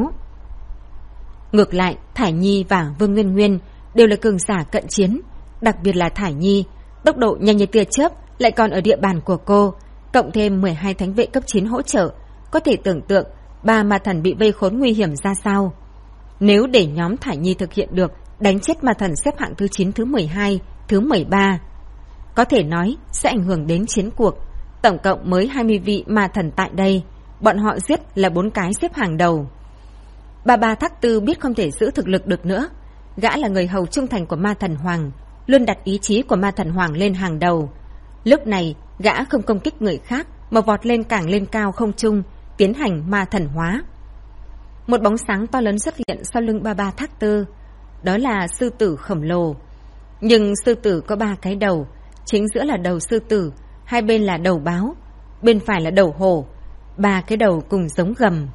Ngược lại, Thải Nhi và Vương Nguyên Nguyên đều là cường giả cận chiến, đặc biệt là Thải Nhi, tốc độ nhanh như tia chớp, lại còn ở địa bàn của cô, cộng thêm 12 thánh vệ cấp 9 hỗ trợ, có thể tưởng tượng 3 ma thần bị vây khốn nguy hiểm ra sao. Nếu để nhóm Thải Nhi thực hiện được đánh chết ma thần xếp hạng thứ 9, thứ 12, thứ 13, có thể nói sẽ ảnh hưởng đến chiến cuộc. Tổng cộng mới 20 vị ma thần tại đây, bọn họ giết là 4 cái xếp hàng đầu. Bà Ba Thác Tư biết không thể giữ thực lực được nữa. Gã là người hầu trung thành của ma thần Hoàng, luôn đặt ý chí của ma thần Hoàng lên hàng đầu. Lúc này, gã không công kích người khác mà vọt lên càng lên cao không trung, tiến hành ma thần hóa. Một bóng sáng to lớn xuất hiện sau lưng Ba Ba Thác Tư. Đó là sư tử khổng lồ. Nhưng sư tử có 3 cái đầu, chính giữa là đầu sư tử, hai bên là đầu báo, bên phải là đầu hổ, 3 cái đầu cùng giống gầm.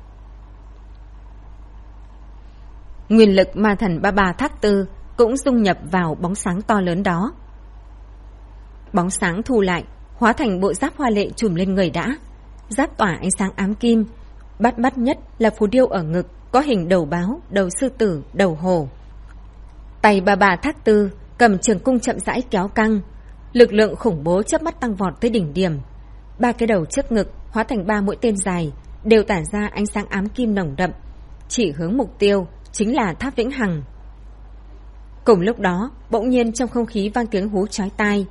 Nguyên lực ma thần Ba Ba Thác Tư cũng dung nhập vào bóng sáng to lớn đó. Bóng sáng thu lại, hóa thành bộ giáp hoa lệ trùm lên người đã. Giáp tỏa ánh sáng ám kim, bắt mắt nhất là phù điêu ở ngực, có hình đầu báo, đầu sư tử, đầu hổ. Tay Ba Ba Thác Tư cầm trường cung chậm rãi kéo căng, lực lượng khủng bố chớp mắt tăng vọt tới đỉnh điểm. 3 cái đầu trước ngực hóa thành 3 mũi tên dài, đều tản ra ánh sáng ám kim nồng đậm, chỉ hướng mục tiêu chính là tháp Vĩnh Hằng. Cùng lúc đó, bỗng nhiên trong không khí vang tiếng hú chói tai.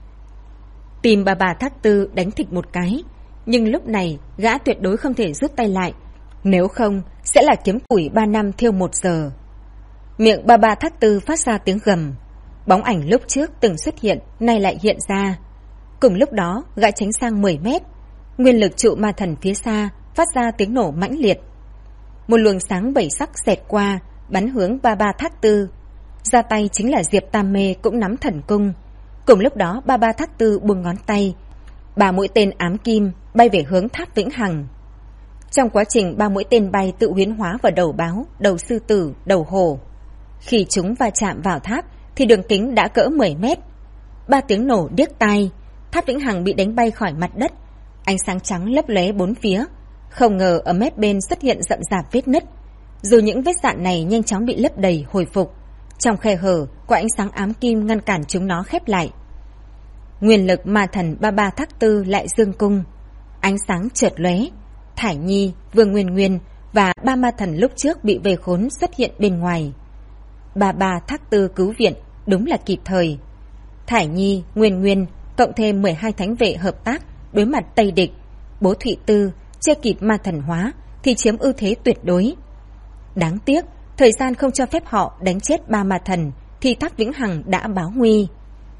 Tìm Ba Ba Thác Tư đánh thịt một cái, nhưng lúc này gã tuyệt đối không thể rút tay lại, nếu không sẽ là kiếm củi 3 năm thiêu 1 giờ. Miệng Ba Ba Thác Tư phát ra tiếng gầm. Bóng ảnh lúc trước từng xuất hiện, nay lại hiện ra. Cùng lúc đó, gã tránh sang 10 mét. Nguyên lực trụ ma thần phía xa phát ra tiếng nổ mãnh liệt. Một luồng sáng 7 sắc xẹt qua, bắn hướng Ba Ba Thác Tư. Ra tay chính là Diệp Tam Mê cũng nắm thần cung. Cùng lúc đó, Ba Ba Thác Tư buông ngón tay, 3 mũi tên ám kim bay về hướng tháp Vĩnh Hằng. Trong quá trình 3 mũi tên bay tự huyễn hóa vào đầu báo, đầu sư tử, đầu hổ. Khi chúng va chạm vào tháp thì đường kính đã cỡ 10 mét. 3 tiếng nổ điếc tai, tháp Vĩnh Hằng bị đánh bay khỏi mặt đất. Ánh sáng trắng lấp lóe bốn phía. Không ngờ ở mép bên xuất hiện rậm rạp vết nứt. Dù những vết dạn này nhanh chóng bị lấp đầy hồi phục, trong khe hở có ánh sáng ám kim ngăn cản chúng nó khép lại. Nguyên lực ma thần Ba Ba Thác Tư lại dương cung. Ánh sáng chợt lóe, Thải Nhi, Vương Nguyên Nguyên và 3 ma thần lúc trước bị vây khốn xuất hiện bên ngoài. Ba Ba Thác Tư cứu viện đúng là kịp thời. Thải Nhi, Nguyên Nguyên cộng thêm 12 thánh vệ hợp tác đối mặt Tây Địch. Bố Thụy Tư chưa kịp ma thần hóa thì chiếm ưu thế tuyệt đối. Đáng tiếc, thời gian không cho phép họ đánh chết 3 ma thần thì tháp Vĩnh Hằng đã báo nguy.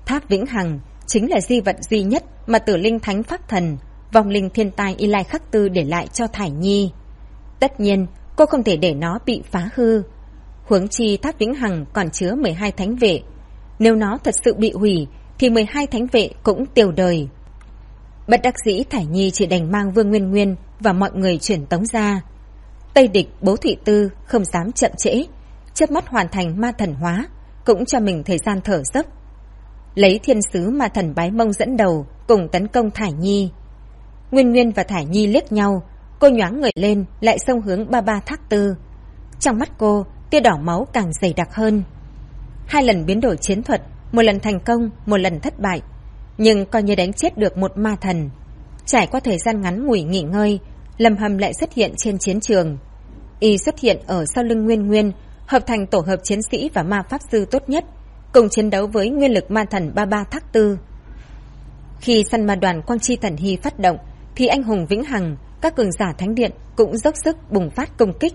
Tháp Vĩnh Hằng chính là di vật duy nhất mà Tử Linh Thánh Pháp Thần, vong linh thiên tai Y Lai Khắc Tư để lại cho Thải Nhi. Tất nhiên, cô không thể để nó bị phá hư. Huống chi Tháp Vĩnh Hằng còn chứa 12 thánh vệ. Nếu nó thật sự bị hủy, thì 12 thánh vệ cũng tiêu đời. Bất đắc dĩ Thải Nhi chỉ đành mang Vương Nguyên Nguyên và mọi người chuyển tống ra. Tây Địch Bố Thụy Tư không dám chậm trễ, chớp mắt hoàn thành ma thần hóa, cũng cho mình thời gian thở dốc. Lấy thiên sứ ma thần Bái Mông dẫn đầu cùng tấn công Thải Nhi. Nguyên Nguyên và Thải Nhi liếc nhau, cô nhoáng người lên lại xông hướng Ba Ba Thác Tư. Trong mắt cô, tia đỏ máu càng dày đặc hơn. 2 lần biến đổi chiến thuật, một lần thành công, một lần thất bại, nhưng coi như đánh chết được một ma thần. Trải qua thời gian ngắn ngủi nghỉ ngơi, Lâm Hâm lại xuất hiện trên chiến trường. Y xuất hiện ở sau lưng Nguyên Nguyên, hợp thành tổ hợp chiến sĩ và ma pháp sư tốt nhất, cùng chiến đấu với nguyên lực ma thần Ba Ba Thác Tư. Khi săn ma đoàn Quang Chi Thần Hy phát động, thì anh hùng Vĩnh Hằng, các cường giả thánh điện cũng dốc sức bùng phát công kích.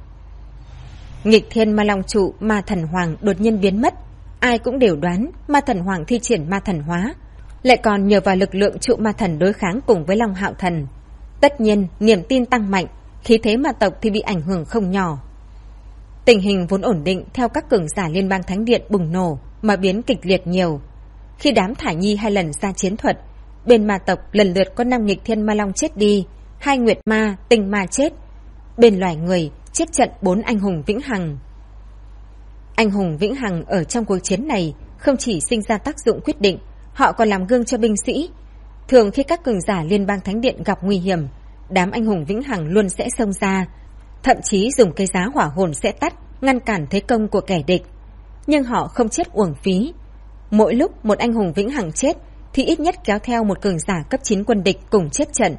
Nghịch thiên ma long trụ ma thần hoàng đột nhiên biến mất. Ai cũng đều đoán ma thần hoàng thi triển ma thần hóa, lại còn nhờ vào lực lượng trụ ma thần đối kháng cùng với Long Hạo Thần. Tất nhiên niềm tin tăng mạnh, khí thế ma tộc thì bị ảnh hưởng không nhỏ. Tình hình vốn ổn định theo các cường giả liên bang thánh điện bùng nổ mà biến kịch liệt nhiều. Khi đám Thải Nhi 2 lần ra chiến thuật, bên ma tộc lần lượt có 5 nghịch thiên ma long chết đi, 2 nguyệt ma, tinh ma chết. Bên loài người chết trận 4 anh hùng Vĩnh Hằng. Anh hùng Vĩnh Hằng ở trong cuộc chiến này không chỉ sinh ra tác dụng quyết định, họ còn làm gương cho binh sĩ. Thường khi các cường giả liên bang thánh điện gặp nguy hiểm, đám anh hùng Vĩnh Hằng luôn sẽ xông ra, thậm chí dùng cây giá hỏa hồn sẽ tắt, ngăn cản thế công của kẻ địch. Nhưng họ không chết uổng phí. Mỗi lúc một anh hùng Vĩnh Hằng chết thì ít nhất kéo theo một cường giả cấp 9 quân địch cùng chết trận.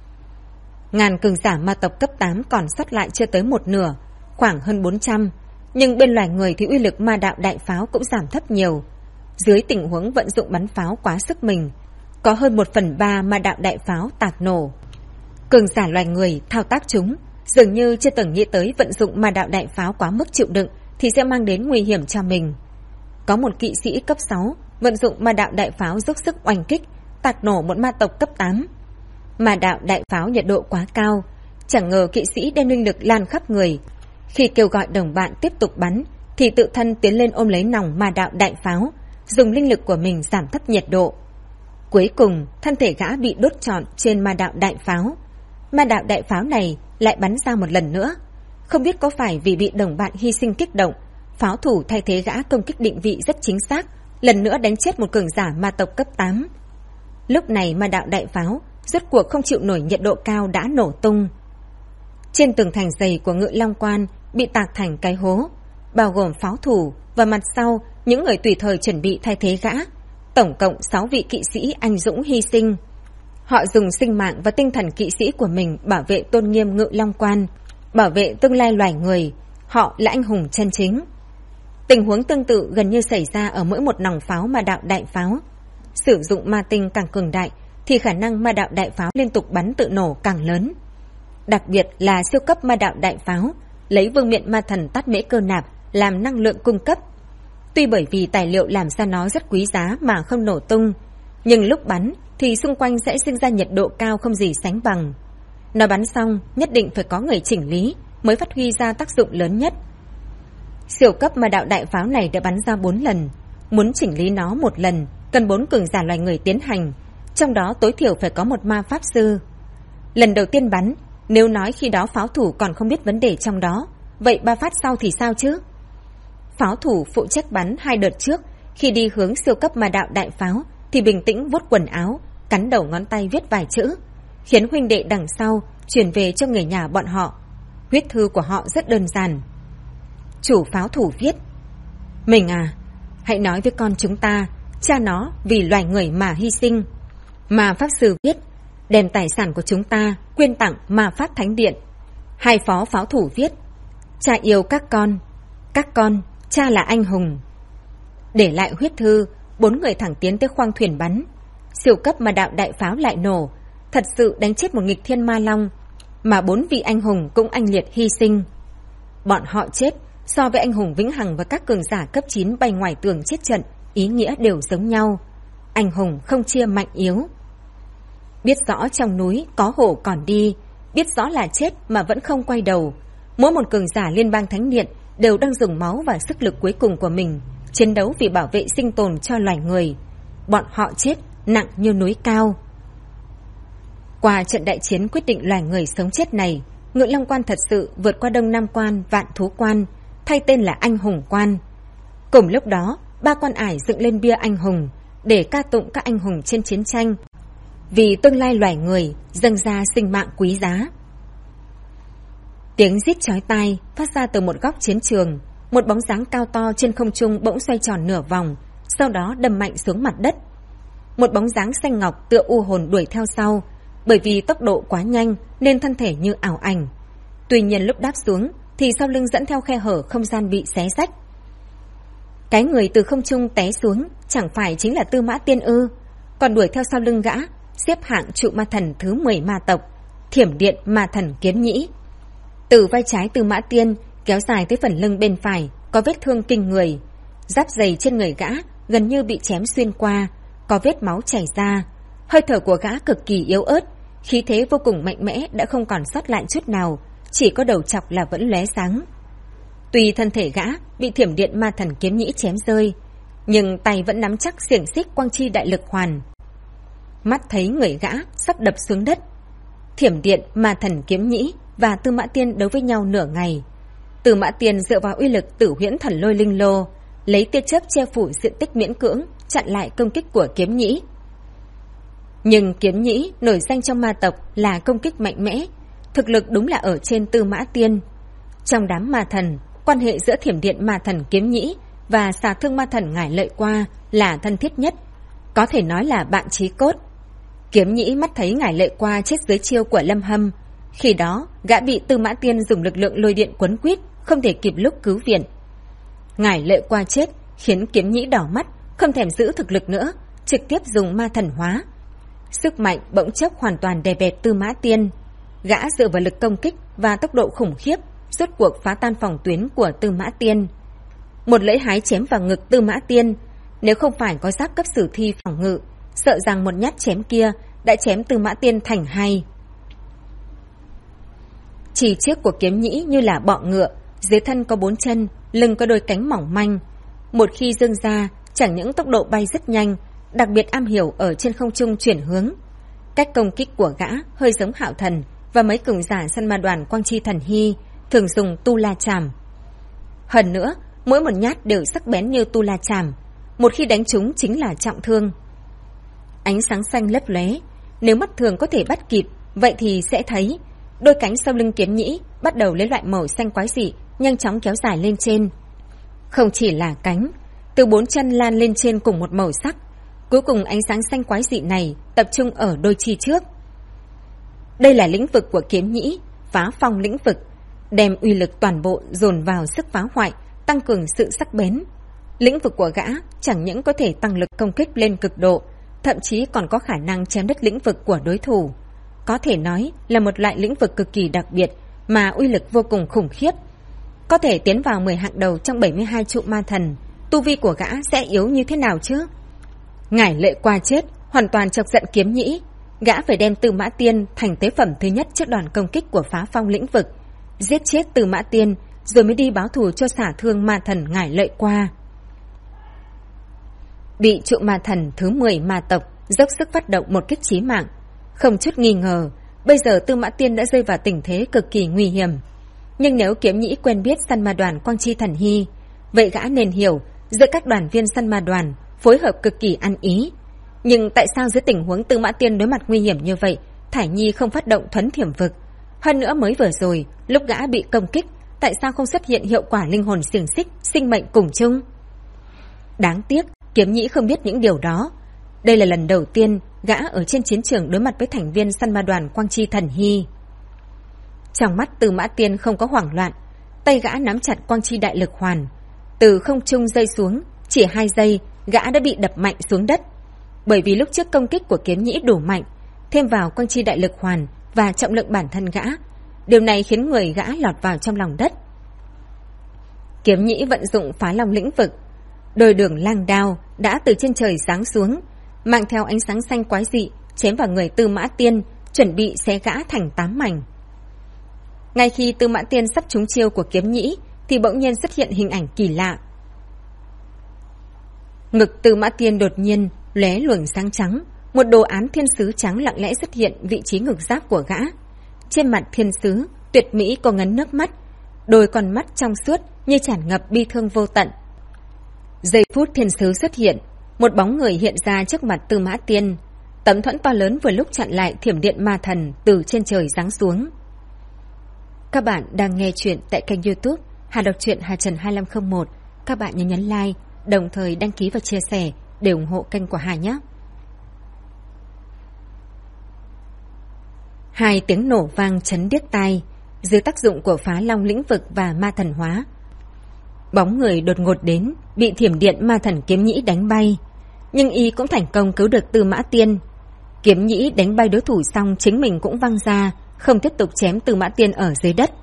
Ngàn cường giả ma tộc cấp 8 còn sót lại chưa tới một nửa, khoảng hơn 400. Nhưng bên loài người thì uy lực ma đạo đại pháo cũng giảm thấp nhiều. Dưới tình huống vận dụng bắn pháo quá sức mình, có hơn 1/3 ma đạo đại pháo tạc nổ. Cường giả loài người thao tác chúng dường như chưa từng nghĩ tới vận dụng ma đạo đại pháo quá mức chịu đựng thì sẽ mang đến nguy hiểm cho mình. Có một kỵ sĩ cấp 6 vận dụng ma đạo đại pháo dốc sức oanh kích, tạc nổ một ma tộc cấp 8. Ma đạo đại pháo nhiệt độ quá cao, chẳng ngờ kỵ sĩ đem linh lực lan khắp người. Khi kêu gọi đồng bạn tiếp tục bắn thì tự thân tiến lên ôm lấy nòng ma đạo đại pháo, dùng linh lực của mình giảm thấp nhiệt độ. Cuối cùng thân thể gã bị đốt trọn trên ma đạo đại pháo. Ma đạo đại pháo này lại bắn ra một lần nữa. Không biết có phải vì bị đồng bạn hy sinh kích động, pháo thủ thay thế gã công kích định vị rất chính xác, lần nữa đánh chết một cường giả ma tộc cấp 8. Lúc này ma đạo đại pháo rốt cuộc không chịu nổi nhiệt độ cao đã nổ tung. Trên tường thành dày của Ngự Long Quan bị tạc thành cái hố, bao gồm pháo thủ và mặt sau những người tùy thời chuẩn bị thay thế gã. Tổng cộng 6 vị kỵ sĩ anh dũng hy sinh. Họ dùng sinh mạng và tinh thần kỵ sĩ của mình bảo vệ tôn nghiêm Ngự Long Quan, bảo vệ tương lai loài người. Họ là anh hùng chân chính. Tình huống tương tự gần như xảy ra ở mỗi một nòng pháo ma đạo đại pháo. Sử dụng ma tinh càng cường đại thì khả năng ma đạo đại pháo liên tục bắn tự nổ càng lớn. Đặc biệt là siêu cấp ma đạo đại pháo lấy vương miện ma thần Tát Mễ Cơ Nạp làm năng lượng cung cấp. Tuy bởi vì tài liệu làm ra nó rất quý giá mà không nổ tung, nhưng lúc bắn thì xung quanh sẽ sinh ra nhiệt độ cao không gì sánh bằng. Nó bắn xong nhất định phải có người chỉnh lý mới phát huy ra tác dụng lớn nhất. Siêu cấp ma đạo đại pháo này đã bắn ra 4 lần. Muốn chỉnh lý nó một lần cần 4 cường giả loài người tiến hành, trong đó tối thiểu phải có một ma pháp sư. Lần đầu tiên bắn, nếu nói khi đó pháo thủ còn không biết vấn đề trong đó, vậy 3 phát sau thì sao chứ? Pháo thủ phụ trách bắn 2 đợt trước, khi đi hướng siêu cấp ma đạo đại pháo thì bình tĩnh vuốt quần áo, cắn đầu ngón tay viết vài chữ, khiến huynh đệ đằng sau chuyển về cho người nhà bọn họ. Huyết thư của họ rất đơn giản. Chủ pháo thủ viết: Mình à, hãy nói với con chúng ta, cha nó vì loài người mà hy sinh. Mà pháp sư viết: đem tài sản của chúng ta quyên tặng ma pháp thánh điện. 2 phó pháo thủ viết: cha yêu các con, cha là anh hùng. Để lại huyết thư, 4 người thẳng tiến tới khoang thuyền bắn. Siêu cấp ma đạo đại pháo lại nổ, thật sự đánh chết một nghịch thiên ma long, mà 4 vị anh hùng cũng anh liệt hy sinh. Bọn họ chết so với anh hùng Vĩnh Hằng và các cường giả cấp 9 bay ngoài tường chết trận, ý nghĩa đều giống nhau. anh hùng không chia mạnh yếu. Biết rõ trong núi có hổ còn đi, biết rõ là chết mà vẫn không quay đầu. Mỗi một cường giả liên bang thánh điện đều đang dùng máu và sức lực cuối cùng của mình chiến đấu vì bảo vệ sinh tồn cho loài người. Bọn họ chết nặng như núi cao. Qua trận đại chiến quyết định loài người sống chết này, Ngự Long Quan thật sự vượt qua Đông Nam Quan, Vạn Thú Quan, thay tên là Anh Hùng Quan. Cùng lúc đó, 3 quan ải dựng lên bia anh hùng để ca tụng các anh hùng trên chiến tranh, vì tương lai loài người dâng ra sinh mạng quý giá. Tiếng rít chói tai phát ra từ một góc chiến trường. Một bóng dáng cao to trên không trung bỗng xoay tròn nửa vòng, sau đó đâm mạnh xuống mặt đất. Một bóng dáng xanh ngọc tựa u hồn đuổi theo sau, bởi vì tốc độ quá nhanh nên thân thể như ảo ảnh. Tuy nhiên lúc đáp xuống thì sau lưng dẫn theo khe hở không gian bị xé rách. Cái người từ không trung té xuống chẳng phải chính là Tư Mã Tiên ư? Còn đuổi theo sau lưng gã, xếp hạng trụ ma thần thứ 10 ma tộc, Thiểm Điện Ma Thần Kiếm Nhĩ. Từ vai trái Tư Mã Tiên kéo dài tới phần lưng bên phải có vết thương kinh người. Giáp giày trên người gã gần như bị chém xuyên qua, có vết máu chảy ra. Hơi thở của gã cực kỳ yếu ớt, khí thế vô cùng mạnh mẽ đã không còn sót lại chút nào, chỉ có đầu chọc là vẫn lóe sáng. Tuy thân thể gã bị Thiểm Điện Ma Thần Kiếm Nhĩ chém rơi, nhưng tay vẫn nắm chắc xiềng xích Quang Chi Đại Lực Hoàn. Mắt thấy người gã sắp đập xuống đất, Thiểm Điện Ma Thần Kiếm Nhĩ và Tư Mã Tiên đấu với nhau nửa ngày. Tư Mã Tiên dựa vào uy lực Tử Huyễn Thần Lôi Linh Lô, lấy tia chớp che phủ diện tích miễn cưỡng chặn lại công kích của Kiếm Nhĩ. Nhưng Kiếm Nhĩ nổi danh trong ma tộc là công kích mạnh mẽ, thực lực đúng là ở trên Tư Mã Tiên. Trong đám ma thần, quan hệ giữa Thiểm Điện Ma Thần Kiếm Nhĩ và Xà Thương Ma Thần Ngải Lợi Qua là thân thiết nhất, có thể nói là bạn chí cốt. Kiếm Nhĩ mắt thấy Ngải Lợi Qua chết dưới chiêu của Lâm Hâm, khi đó gã bị Tư Mã Tiên dùng lực lượng lôi điện quấn quýt, không thể kịp lúc cứu viện. Ngải Lợi Qua chết khiến Kiếm Nhĩ đỏ mắt, không thèm giữ thực lực nữa, trực tiếp dùng ma thần hóa. Sức mạnh bỗng chốc hoàn toàn đè bẹp Tư Mã Tiên. Gã dựa vào lực công kích và tốc độ khủng khiếp, rốt cuộc phá tan phòng tuyến của Tư Mã Tiên. Một lưỡi hái chém vào ngực Tư Mã Tiên, nếu không phải có giáp cấp sử thi phòng ngự, sợ rằng một nhát chém kia đã chém Tư Mã Tiên thành hai. Chỉ chiếc của Kiếm Nhĩ như là bọ ngựa, dưới thân có 4 chân, lưng có đôi cánh mỏng manh. Một khi giương ra, chẳng những tốc độ bay rất nhanh, đặc biệt am hiểu ở trên không trung chuyển hướng. Cách công kích của gã hơi giống Hạo Thần và mấy cường giả săn ma đoàn Quang Chi Thần Hy, thường dùng tu la chảm. Hơn nữa, mỗi một nhát đều sắc bén như tu la chảm, một khi đánh trúng chính là trọng thương. Ánh sáng xanh lấp lóe, nếu mắt thường có thể bắt kịp, vậy thì sẽ thấy đôi cánh sau lưng Kiếm Nhĩ bắt đầu lấy loại màu xanh quái dị, nhanh chóng kéo dài lên trên. Không chỉ là cánh, từ 4 chân lan lên trên cùng một màu sắc. Cuối cùng ánh sáng xanh quái dị này tập trung ở đôi chi trước. Đây là lĩnh vực của Kiếm Nhĩ, Phá Phong lĩnh vực, đem uy lực toàn bộ dồn vào sức phá hoại, tăng cường sự sắc bén. Lĩnh vực của gã chẳng những có thể tăng lực công kích lên cực độ, thậm chí còn có khả năng chém đứt lĩnh vực của đối thủ. Có thể nói là một loại lĩnh vực cực kỳ đặc biệt mà uy lực vô cùng khủng khiếp. Có thể tiến vào 10 hạng đầu trong 72 trụ ma thần, tu vi của gã sẽ yếu như thế nào chứ? Ngải Lợi Qua chết hoàn toàn chọc giận Kiếm Nhĩ, gã phải đem Tư Mã Tiên thành tế phẩm thứ nhất trước đoàn công kích của Phá Phong lĩnh vực, giết chết Tư Mã Tiên rồi mới đi báo thù cho Xả Thương ma thần Ngải Lợi Qua. Bị trụ ma thần thứ 10 ma tộc dốc sức phát động một kích chí mạng, không chút nghi ngờ bây giờ Tư Mã Tiên đã rơi vào tình thế cực kỳ nguy hiểm. Nhưng nếu Kiếm Nhĩ quen biết săn ma đoàn Quang Chi Thần Hy, vậy gã nên hiểu giữa các đoàn viên săn ma đoàn phối hợp cực kỳ ăn ý. Nhưng tại sao dưới tình huống Tư Mã Tiên đối mặt nguy hiểm như vậy, Thải Nhi không phát động thuấn thiểm vực? Hơn nữa mới vừa rồi, lúc gã bị công kích, tại sao không xuất hiện hiệu quả linh hồn xiềng xích, sinh mệnh cùng chung? Đáng tiếc, Kiếm Nhĩ không biết những điều đó. Đây là lần đầu tiên gã ở trên chiến trường đối mặt với thành viên săn ma đoàn Quang Chi Thần Hy. Trong mắt Tư Mã Tiên không có hoảng loạn, tay gã nắm chặt Quang Chi Đại Lực Hoàn. Từ không trung rơi xuống, chỉ 2 giây, gã đã bị đập mạnh xuống đất. Bởi vì lúc trước công kích của Kiếm Nhĩ đủ mạnh, thêm vào Quang Chi Đại Lực Hoàn và trọng lượng bản thân gã, điều này khiến người gã lọt vào trong lòng đất. Kiếm Nhĩ vận dụng Phá Long lĩnh vực, đôi đường lang đao đã từ trên trời giáng xuống, mang theo ánh sáng xanh quái dị chém vào người Tư Mã Tiên, chuẩn bị xé gã thành 8 mảnh. Ngay khi Tư Mã Tiên sắp trúng chiêu của kiếm nhĩ thì bỗng nhiên xuất hiện hình ảnh kỳ lạ. Ngực Tư Mã Tiên đột nhiên lóe luồng sáng trắng, một đồ án thiên sứ trắng lặng lẽ xuất hiện vị trí ngực giáp của gã. Trên mặt thiên sứ tuyệt mỹ có ngấn nước mắt, đôi con mắt trong suốt như tràn ngập bi thương vô tận. Giây phút thiên sứ xuất hiện, một bóng người hiện ra trước mặt Tư Mã Tiên. Tấm thuẫn to lớn vừa lúc chặn lại thiểm điện ma thần từ trên trời giáng xuống. Các bạn đang nghe chuyện tại kênh YouTube Hà Đọc Truyện Hà Trần 2501. Các bạn nhớ nhấn like, đồng thời đăng ký và chia sẻ để ủng hộ kênh của Hà nhé. Hai tiếng nổ vang chấn điếc tai, dưới tác dụng của phá long lĩnh vực và ma thần hóa. Bóng người đột ngột đến, bị thiểm điện ma thần kiếm nhĩ đánh bay, nhưng y cũng thành công cứu được Tư Mã Tiên. Kiếm nhĩ đánh bay đối thủ xong chính mình cũng văng ra, không tiếp tục chém Tư Mã Tiên ở dưới đất.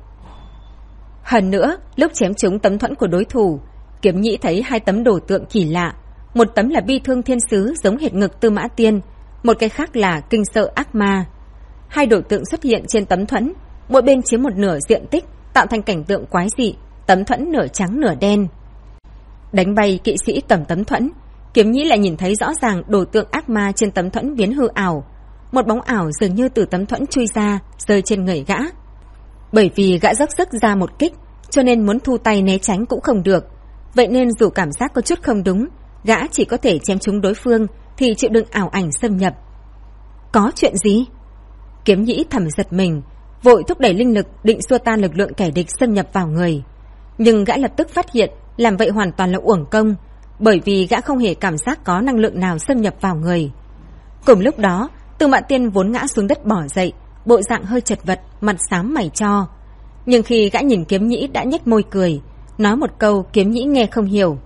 Hơn nữa, lúc chém trúng tấm thuẫn của đối thủ, kiếm nhĩ thấy hai tấm đồ tượng kỳ lạ. Một tấm là bi thương thiên sứ giống hệt ngực Tư Mã Tiên, một cái khác là kinh sợ ác ma. Hai đồ tượng xuất hiện trên tấm thuẫn, mỗi bên chiếm một nửa diện tích, tạo thành cảnh tượng quái dị, tấm thuẫn nửa trắng nửa đen. Đánh bay kỵ sĩ cầm tấm thuẫn, kiếm nhĩ lại nhìn thấy rõ ràng đồ tượng ác ma trên tấm thuẫn biến hư ảo. Một bóng ảo dường như từ tấm thuẫn chui ra, rơi trên người gã. Bởi vì gã dốc sức ra một kích, cho nên muốn thu tay né tránh cũng không được. Vậy nên dù cảm giác có chút không đúng, gã chỉ có thể chém trúng đối phương thì chịu đựng ảo ảnh xâm nhập. Có chuyện gì? Kiếm nhĩ thầm giật mình, vội thúc đẩy linh lực định xua tan lực lượng kẻ địch xâm nhập vào người. Nhưng gã lập tức phát hiện làm vậy hoàn toàn là uổng công, bởi vì gã không hề cảm giác có năng lượng nào xâm nhập vào người. Cùng lúc đó, Tư Mã Tiên vốn ngã xuống đất bỏ dậy, bộ dạng hơi chật vật, mặt xám mày cho. Nhưng khi gã nhìn kiếm nhĩ đã nhếch môi cười, nói một câu kiếm nhĩ nghe không hiểu.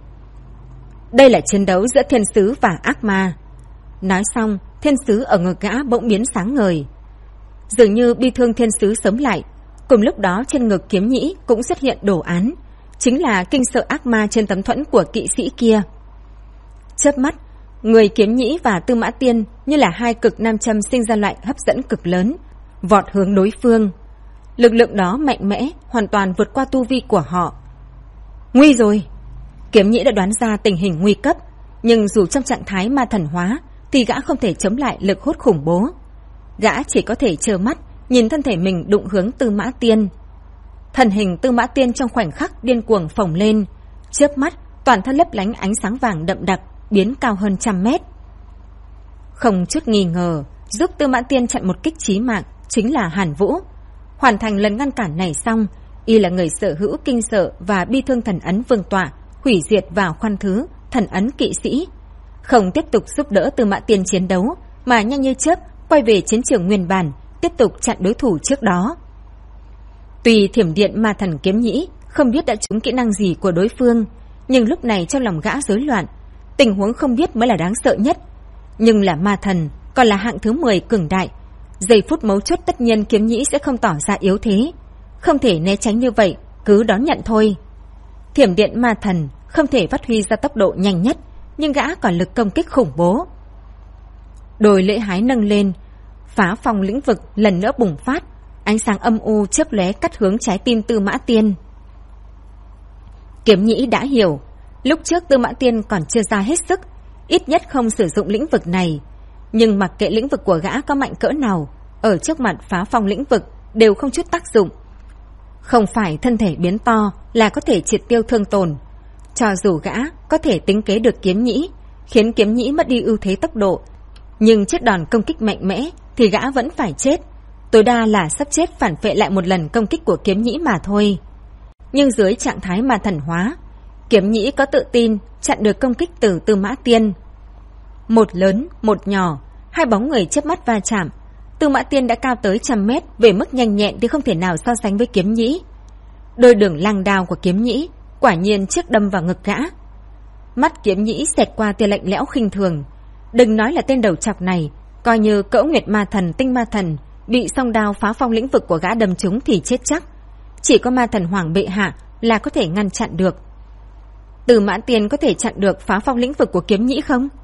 Đây là chiến đấu giữa thiên sứ và ác ma. Nói xong, thiên sứ ở ngực gã bỗng biến sáng ngời. Dường như bi thương thiên sứ sống lại. Cùng lúc đó trên ngực kiếm nhĩ cũng xuất hiện đồ án, chính là kinh sợ ác ma trên tấm thuẫn của kỵ sĩ kia. Chớp mắt, người kiếm nhĩ và Tư Mã Tiên như là hai cực nam châm sinh ra loại hấp dẫn cực lớn, vọt hướng đối phương. Lực lượng đó mạnh mẽ, hoàn toàn vượt qua tu vi của họ. Nguy rồi! Kiếm nhĩ đã đoán ra tình hình nguy cấp, nhưng dù trong trạng thái ma thần hóa thì gã không thể chống lại lực hút khủng bố. Gã chỉ có thể trơ mắt nhìn thân thể mình đụng hướng Tư Mã Tiên. Thân hình Tư Mã Tiên trong khoảnh khắc điên cuồng phồng lên, chớp mắt toàn thân lấp lánh ánh sáng vàng đậm đặc, biến cao hơn 100 mét. Không chút nghi ngờ, giúp Tư Mã Tiên chặn một kích chí mạng chính là Hàn Vũ. Hoàn thành lần ngăn cản này xong, y là người sở hữu kinh sợ và bi thương thần ấn vương tọa, hủy diệt và khoan thứ thần ấn kỵ sĩ. Không tiếp tục giúp đỡ Tư Mã Tiên chiến đấu, mà nhanh như chớp quay về chiến trường nguyên bản, tiếp tục chặn đối thủ trước đó. Tuy thiểm điện ma thần kiếm nhĩ không biết đã trúng kỹ năng gì của đối phương, nhưng lúc này trong lòng gã rối loạn. Tình huống không biết mới là đáng sợ nhất. Nhưng là ma thần, còn là hạng thứ 10 cường đại. Giây phút mấu chốt tất nhiên kiếm nhĩ sẽ không tỏ ra yếu thế. Không thể né tránh như vậy, cứ đón nhận thôi. Thiểm điện ma thần không thể phát huy ra tốc độ nhanh nhất, nhưng gã còn lực công kích khủng bố. Đôi lưỡi hái nâng lên, phá phong lĩnh vực lần nữa bùng phát, ánh sáng âm u chớp lóe cắt hướng trái tim Tư Mã Tiên. Kiếm nhĩ đã hiểu, lúc trước Tư Mã Tiên còn chưa ra hết sức, ít nhất không sử dụng lĩnh vực này. Nhưng mặc kệ lĩnh vực của gã có mạnh cỡ nào, ở trước mặt phá phong lĩnh vực đều không chút tác dụng. Không phải thân thể biến to là có thể triệt tiêu thương tổn. Cho dù gã có thể tính kế được kiếm nhĩ, khiến kiếm nhĩ mất đi ưu thế tốc độ, nhưng trước đòn công kích mạnh mẽ thì gã vẫn phải chết. Tối đa là sắp chết phản phệ lại một lần công kích của kiếm nhĩ mà thôi. Nhưng dưới trạng thái ma thần hóa, kiếm nhĩ có tự tin chặn được công kích từ Tư Mã Tiên. Một lớn, một nhỏ, hai bóng người chớp mắt va chạm. Tư Mã Tiên đã cao tới 100 mét, về mức nhanh nhẹn thì không thể nào so sánh với kiếm nhĩ. Đôi đường lang đao của kiếm nhĩ quả nhiên chiếc đâm vào ngực gã. Mắt kiếm nhĩ xẹt qua tia lạnh lẽo khinh thường. Đừng nói là tên đầu chọc này, coi như cỡ nguyệt ma thần, tinh ma thần bị song đao phá phong lĩnh vực của gã đâm trúng thì chết chắc. Chỉ có ma thần hoàng bệ hạ là có thể ngăn chặn được. Tư Mã Tiên có thể chặn được phá phong lĩnh vực của kiếm nhĩ không?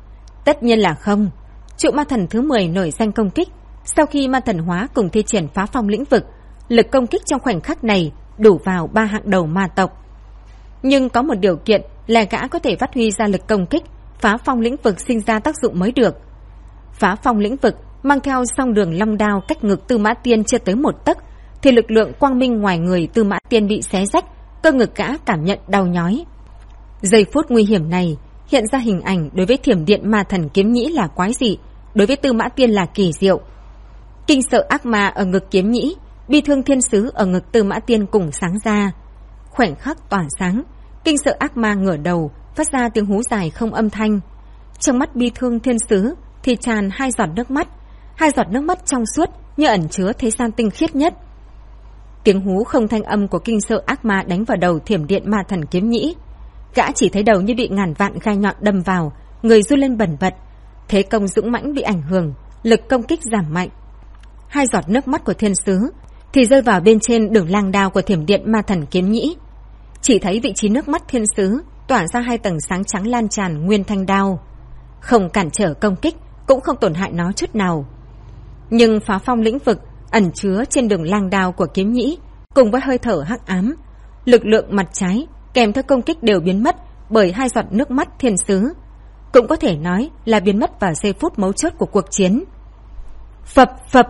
Tất nhiên là không. Trụ ma thần thứ 10 nổi danh công kích. Sau khi ma thần hóa cùng thi triển phá phong lĩnh vực, lực công kích trong khoảnh khắc này đủ vào 3 hạng đầu ma tộc. Nhưng có một điều kiện là gã có thể phát huy ra lực công kích, phá phong lĩnh vực sinh ra tác dụng mới được. Phá phong lĩnh vực mang theo song đường long đao cách ngực Tư Mã Tiên chưa tới 1 tấc, thì lực lượng quang minh ngoài người Tư Mã Tiên bị xé rách, cơ ngực gã cảm nhận đau nhói. Giây phút nguy hiểm này, hiện ra hình ảnh đối với thiểm điện ma thần kiếm nhĩ là quái dị, đối với Tư Mã Tiên là kỳ diệu. Kinh sợ ác ma ở ngực kiếm nhĩ, bi thương thiên sứ ở ngực Tư Mã Tiên cùng sáng ra. Khoảnh khắc tỏa sáng, kinh sợ ác ma ngửa đầu, phát ra tiếng hú dài không âm thanh. Trong mắt bi thương thiên sứ thì tràn 2 giọt nước mắt, 2 giọt nước mắt trong suốt như ẩn chứa thế gian tinh khiết nhất. Tiếng hú không thanh âm của kinh sợ ác ma đánh vào đầu thiểm điện ma thần kiếm nhĩ. Gã chỉ thấy đầu như bị ngàn vạn gai nhọn đâm vào, người run lên bần bật, thế công dũng mãnh bị ảnh hưởng, lực công kích giảm mạnh. 2 giọt nước mắt của thiên sứ thì rơi vào bên trên đường lang đao của thiểm điện ma thần kiếm nhĩ. Chỉ thấy vị trí nước mắt thiên sứ tỏa ra 2 tầng sáng trắng lan tràn nguyên thanh đao, không cản trở công kích, cũng không tổn hại nó chút nào. Nhưng phá phong lĩnh vực ẩn chứa trên đường lang đao của kiếm nhĩ cùng với hơi thở hắc ám, lực lượng mặt trái kèm theo công kích đều biến mất bởi 2 giọt nước mắt thiên sứ, cũng có thể nói là biến mất vào giây phút mấu chốt của cuộc chiến. Phập phập,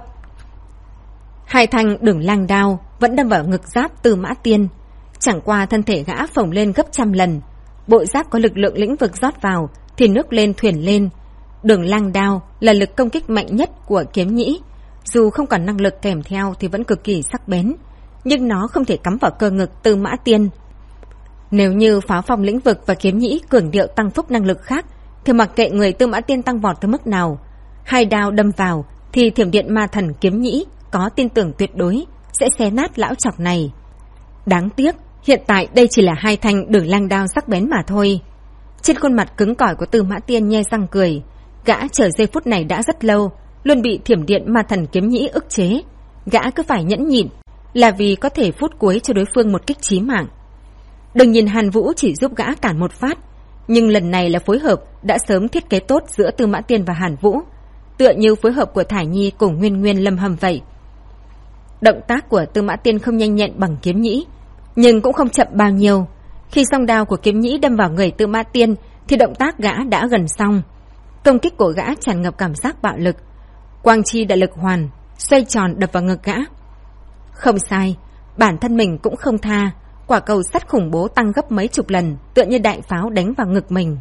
2 thanh đường lang đao vẫn đâm vào ngực giáp Tư Mã Tiên, chẳng qua thân thể gã phồng lên gấp trăm lần. Bộ giáp có lực lượng lĩnh vực rót vào thì nước lên thuyền lên. Đường lang đao là lực công kích mạnh nhất của kiếm nhĩ, dù không còn năng lực kèm theo thì vẫn cực kỳ sắc bén, nhưng nó không thể cắm vào cơ ngực Tư Mã Tiên. Nếu như phá phong lĩnh vực và kiếm nhĩ cường điệu tăng phúc năng lực khác thì mặc kệ người Tư Mã Tiên tăng vọt tới mức nào, 2 đao đâm vào thì thiểm điện ma thần kiếm nhĩ có tin tưởng tuyệt đối sẽ xé nát lão chọc này. Đáng tiếc hiện tại đây chỉ là 2 thanh đường lang đao sắc bén mà thôi. Trên khuôn mặt cứng cỏi của Tư Mã Tiên nhe răng cười, gã chờ giây phút này đã rất lâu, luôn bị thiểm điện ma thần kiếm nhĩ ức chế. Gã cứ phải nhẫn nhịn là vì có thể phút cuối cho đối phương một kích chí mạng. Đừng nhìn Hàn Vũ chỉ giúp gã cản một phát, nhưng lần này là phối hợp đã sớm thiết kế tốt giữa Tư Mã Tiên và Hàn Vũ, tựa như phối hợp của Thải Nhi cùng Nguyên Nguyên Lâm Hâm vậy. Động tác của Tư Mã Tiên không nhanh nhẹn bằng kiếm nhĩ, nhưng cũng không chậm bao nhiêu. Khi song đao của kiếm nhĩ đâm vào người Tư Mã Tiên thì động tác gã đã gần xong. Công kích của gã tràn ngập cảm giác bạo lực. Quang chi đại lực hoàn xoay tròn đập vào ngực gã. Không sai, bản thân mình cũng không tha, quả cầu sắt khủng bố tăng gấp mấy chục lần, tựa như đại pháo đánh vào ngực mình.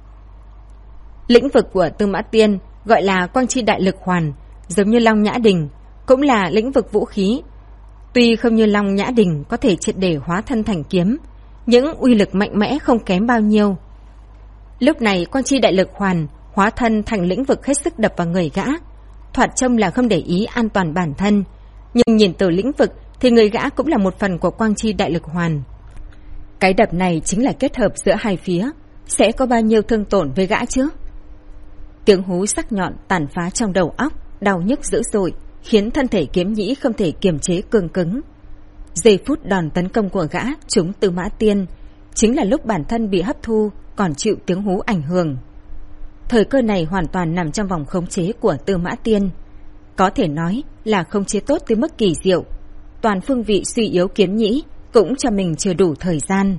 Lĩnh vực của Tư Mã Tiên gọi là quang chi đại lực hoàn, giống như Long Nhã Đình, cũng là lĩnh vực vũ khí. Tuy không như Long Nhã Đình có thể triệt để hóa thân thành kiếm, những uy lực mạnh mẽ không kém bao nhiêu. Lúc này quang chi đại lực hoàn hóa thân thành lĩnh vực hết sức đập vào người gã, thoạt trông là không để ý an toàn bản thân, nhưng nhìn từ lĩnh vực thì người gã cũng là một phần của quang chi đại lực hoàn. Cái đập này chính là kết hợp giữa hai phía, sẽ có bao nhiêu thương tổn với gã chứ? Tiếng hú sắc nhọn tàn phá trong đầu óc, đau nhức dữ dội, khiến thân thể kiếm nhĩ không thể kiềm chế cương cứng. Giây phút đòn tấn công của gã trúng Tư Mã Tiên, chính là lúc bản thân bị hấp thu, còn chịu tiếng hú ảnh hưởng. Thời cơ này hoàn toàn nằm trong vòng khống chế của Tư Mã Tiên, có thể nói là khống chế tốt tới mức kỳ diệu. Toàn phương vị suy yếu kiếm nhĩ cũng cho mình chưa đủ thời gian.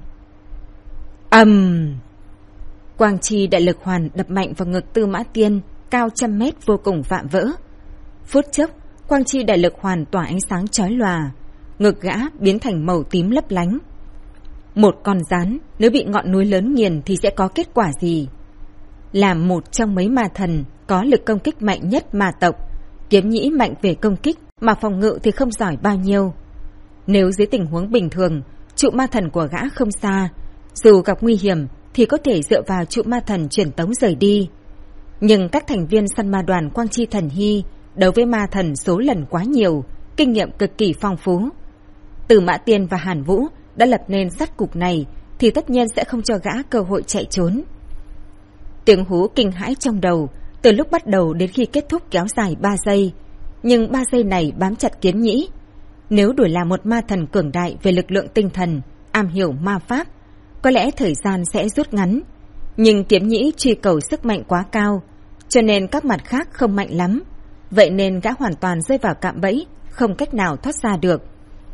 Quang chi đại lực hoàn đập mạnh vào ngực Tư Mã Tiên, cao trăm mét vô cùng vạm vỡ. Phút chốc, quang chi đại lực hoàn tỏa ánh sáng chói lòa, ngực gã biến thành màu tím lấp lánh. Một con rắn nếu bị ngọn núi lớn nghiền thì sẽ có kết quả gì? Là một trong mấy ma thần có lực công kích mạnh nhất ma tộc, kiếm nhĩ mạnh về công kích mà phòng ngự thì không giỏi bao nhiêu. Nếu dưới tình huống bình thường, trụ ma thần của gã không xa, dù gặp nguy hiểm thì có thể dựa vào trụ ma thần truyền tống rời đi. Nhưng các thành viên săn ma đoàn Quang Chi Thần Hy đấu với ma thần số lần quá nhiều, kinh nghiệm cực kỳ phong phú. Tư Mã Tiên và Hàn Vũ đã lập nên sát cục này thì tất nhiên sẽ không cho gã cơ hội chạy trốn. Tiếng hú kinh hãi trong đầu từ lúc bắt đầu đến khi kết thúc kéo dài 3 giây, nhưng 3 giây này bám chặt kiếm nhĩ. Nếu đổi là một ma thần cường đại về lực lượng tinh thần, am hiểu ma pháp, có lẽ thời gian sẽ rút ngắn. Nhưng kiếm nhĩ truy cầu sức mạnh quá cao, cho nên các mặt khác không mạnh lắm. Vậy nên gã hoàn toàn rơi vào cạm bẫy, không cách nào thoát ra được.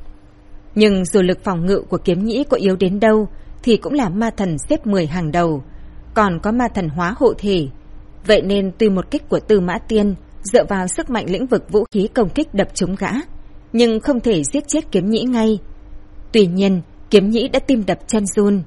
Nhưng dù lực phòng ngự của kiếm nhĩ có yếu đến đâu thì cũng là ma thần xếp 10 hàng đầu, còn có ma thần hóa hộ thể. Vậy nên tuy một kích của Tư Mã Tiên dựa vào sức mạnh lĩnh vực vũ khí công kích đập trúng gã, nhưng không thể giết chết kiếm nhĩ ngay. Tuy nhiên, kiếm nhĩ đã tim đập chân run.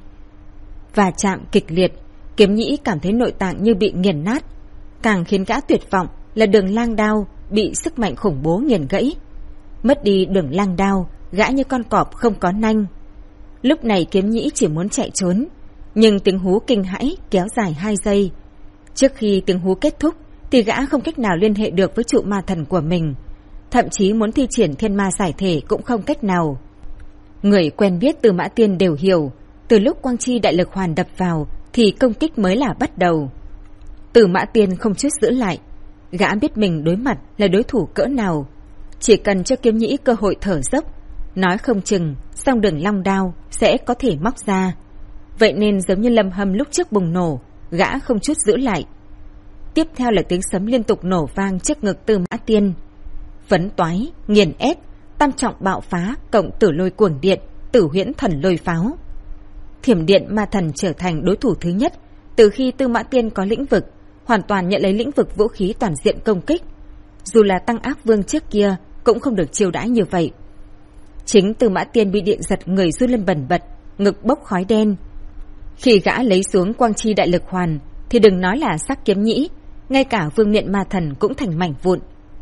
Và chạm kịch liệt, kiếm nhĩ cảm thấy nội tạng như bị nghiền nát. Càng khiến gã tuyệt vọng là đường lang đao bị sức mạnh khủng bố nghiền gãy. Mất đi đường lang đao, gã như con cọp không có nanh. Lúc này kiếm nhĩ chỉ muốn chạy trốn, nhưng tiếng hú kinh hãi kéo dài 2 giây. Trước khi tiếng hú kết thúc thì gã không cách nào liên hệ được với trụ ma thần của mình, thậm chí muốn thi triển thiên ma giải thể cũng không cách nào. Người quen biết Tư Mã Tiên đều hiểu, từ lúc quang chi đại lực hoàn đập vào thì công kích mới là bắt đầu. Tư Mã Tiên không chút giữ lại, gã biết mình đối mặt là đối thủ cỡ nào, chỉ cần cho kiếm nhĩ cơ hội thở dốc, nói không chừng song đường long đao sẽ có thể móc ra. Vậy nên giống như Lâm Hâm lúc trước bùng nổ, gã không chút giữ lại. Tiếp theo là tiếng sấm liên tục nổ vang trước ngực Tư Mã Tiên. Phấn toái, nghiền ép, tam trọng bạo phá cộng tử lôi cuồng điện, tử huyễn thần lôi pháo. Thiểm điện ma thần trở thành đối thủ thứ nhất từ khi Tư Mã Tiên có lĩnh vực, hoàn toàn nhận lấy lĩnh vực vũ khí toàn diện công kích. Dù là Tăng Ác Vương trước kia cũng không được chiêu đãi như vậy. Chính Tư Mã Tiên bị điện giật người run lên bần bật, ngực bốc khói đen. Khi gã lấy xuống quang chi đại lực hoàn thì đừng nói là sắc kiếm nhĩ, ngay cả vương miện ma thần cũng thành mảnh vụn.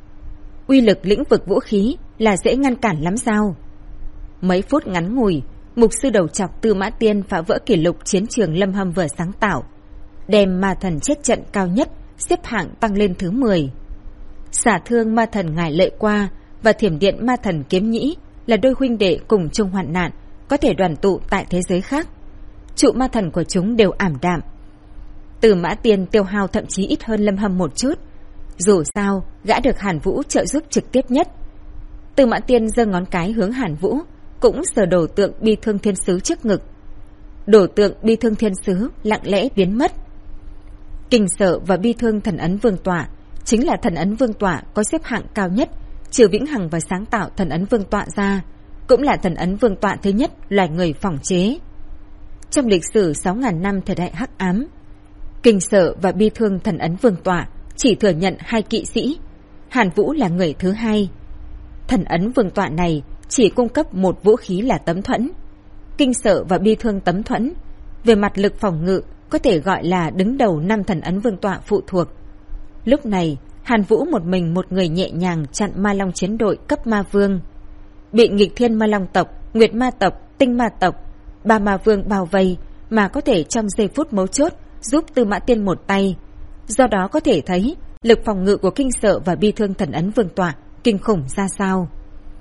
Uy lực lĩnh vực vũ khí là dễ ngăn cản lắm sao? Mấy phút ngắn ngủi, mục sư đầu chọc Tư Mã Tiên phá vỡ kỷ lục chiến trường Lâm Hâm vừa sáng tạo, đem ma thần chết trận cao nhất xếp hạng tăng lên thứ 10. Xả thương ma thần Ngải Lệ Qua và thiểm điện ma thần Kiếm Nhĩ là đôi huynh đệ cùng chung hoạn nạn, có thể đoàn tụ tại thế giới khác. Trụ ma thần của chúng đều ảm đạm. Tư Mã Tiên tiêu hao thậm chí ít hơn Lâm Hâm một chút. Dù sao, gã được Hàn Vũ trợ giúp trực tiếp nhất. Tư Mã Tiên giơ ngón cái hướng Hàn Vũ, cũng sờ đồ tượng bi thương thiên sứ trước ngực. Đồ tượng bi thương thiên sứ lặng lẽ biến mất. Kinh sợ và bi thương thần ấn vương tọa chính là thần ấn vương tọa có xếp hạng cao nhất, trừ Vĩnh Hằng và sáng tạo thần ấn vương tọa ra, cũng là thần ấn vương tọa thứ nhất loài người phỏng chế. Trong lịch sử 6.000 năm thời đại hắc ám, kinh sợ và bi thương thần ấn vương tọa chỉ thừa nhận 2 kỵ sĩ, Hàn Vũ là người thứ 2. Thần ấn vương tọa này chỉ cung cấp một vũ khí là tấm thuẫn. Kinh sợ và bi thương tấm thuẫn về mặt lực phòng ngự có thể gọi là đứng đầu 5 thần ấn vương tọa phụ thuộc. Lúc này Hàn Vũ một mình một người nhẹ nhàng chặn ma long chiến đội cấp ma vương. Bị nghịch thiên ma long tộc, nguyệt ma tộc, tinh ma tộc, 3 ma vương bao vây mà có thể trong giây phút mấu chốt giúp Tư Mã Tiên một tay. Do đó có thể thấy lực phòng ngự của kinh sợ và bi thương thần ấn vương tọa kinh khủng ra sao.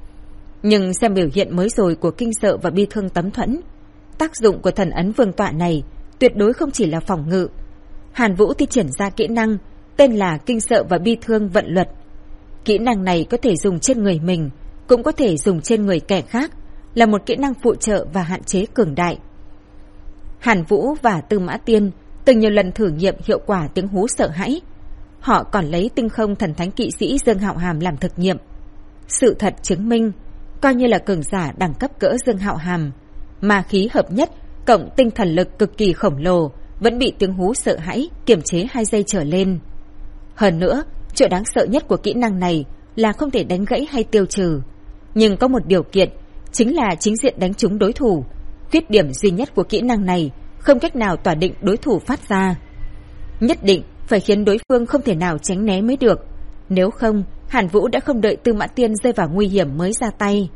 Nhưng xem biểu hiện mới rồi của kinh sợ và bi thương tấm thuẫn, tác dụng của thần ấn vương tọa này tuyệt đối không chỉ là phòng ngự. Hàn Vũ thi triển ra kỹ năng tên là kinh sợ và bi thương vận luật. Kỹ năng này có thể dùng trên người mình, cũng có thể dùng trên người kẻ khác, là một kỹ năng phụ trợ và hạn chế cường đại. Hàn Vũ và Tư Mã Tiên từng nhiều lần thử nghiệm hiệu quả tiếng hú sợ hãi. Họ còn lấy tinh không thần thánh kỵ sĩ Dương Hạo Hàm làm thực nghiệm. Sự thật chứng minh, coi như là cường giả đẳng cấp cỡ Dương Hạo Hàm, ma khí hợp nhất cộng tinh thần lực cực kỳ khổng lồ vẫn bị tiếng hú sợ hãi kiềm chế 2 giây trở lên. Hơn nữa, chỗ đáng sợ nhất của kỹ năng này là không thể đánh gãy hay tiêu trừ. Nhưng có một điều kiện, chính là chính diện đánh trúng đối thủ. Khuyết điểm duy nhất của kỹ năng này không cách nào tỏa định đối thủ phát ra. Nhất định phải khiến đối phương không thể nào tránh né mới được. Nếu không, Hàn Vũ đã không đợi Tư Mã Tiên rơi vào nguy hiểm mới ra tay.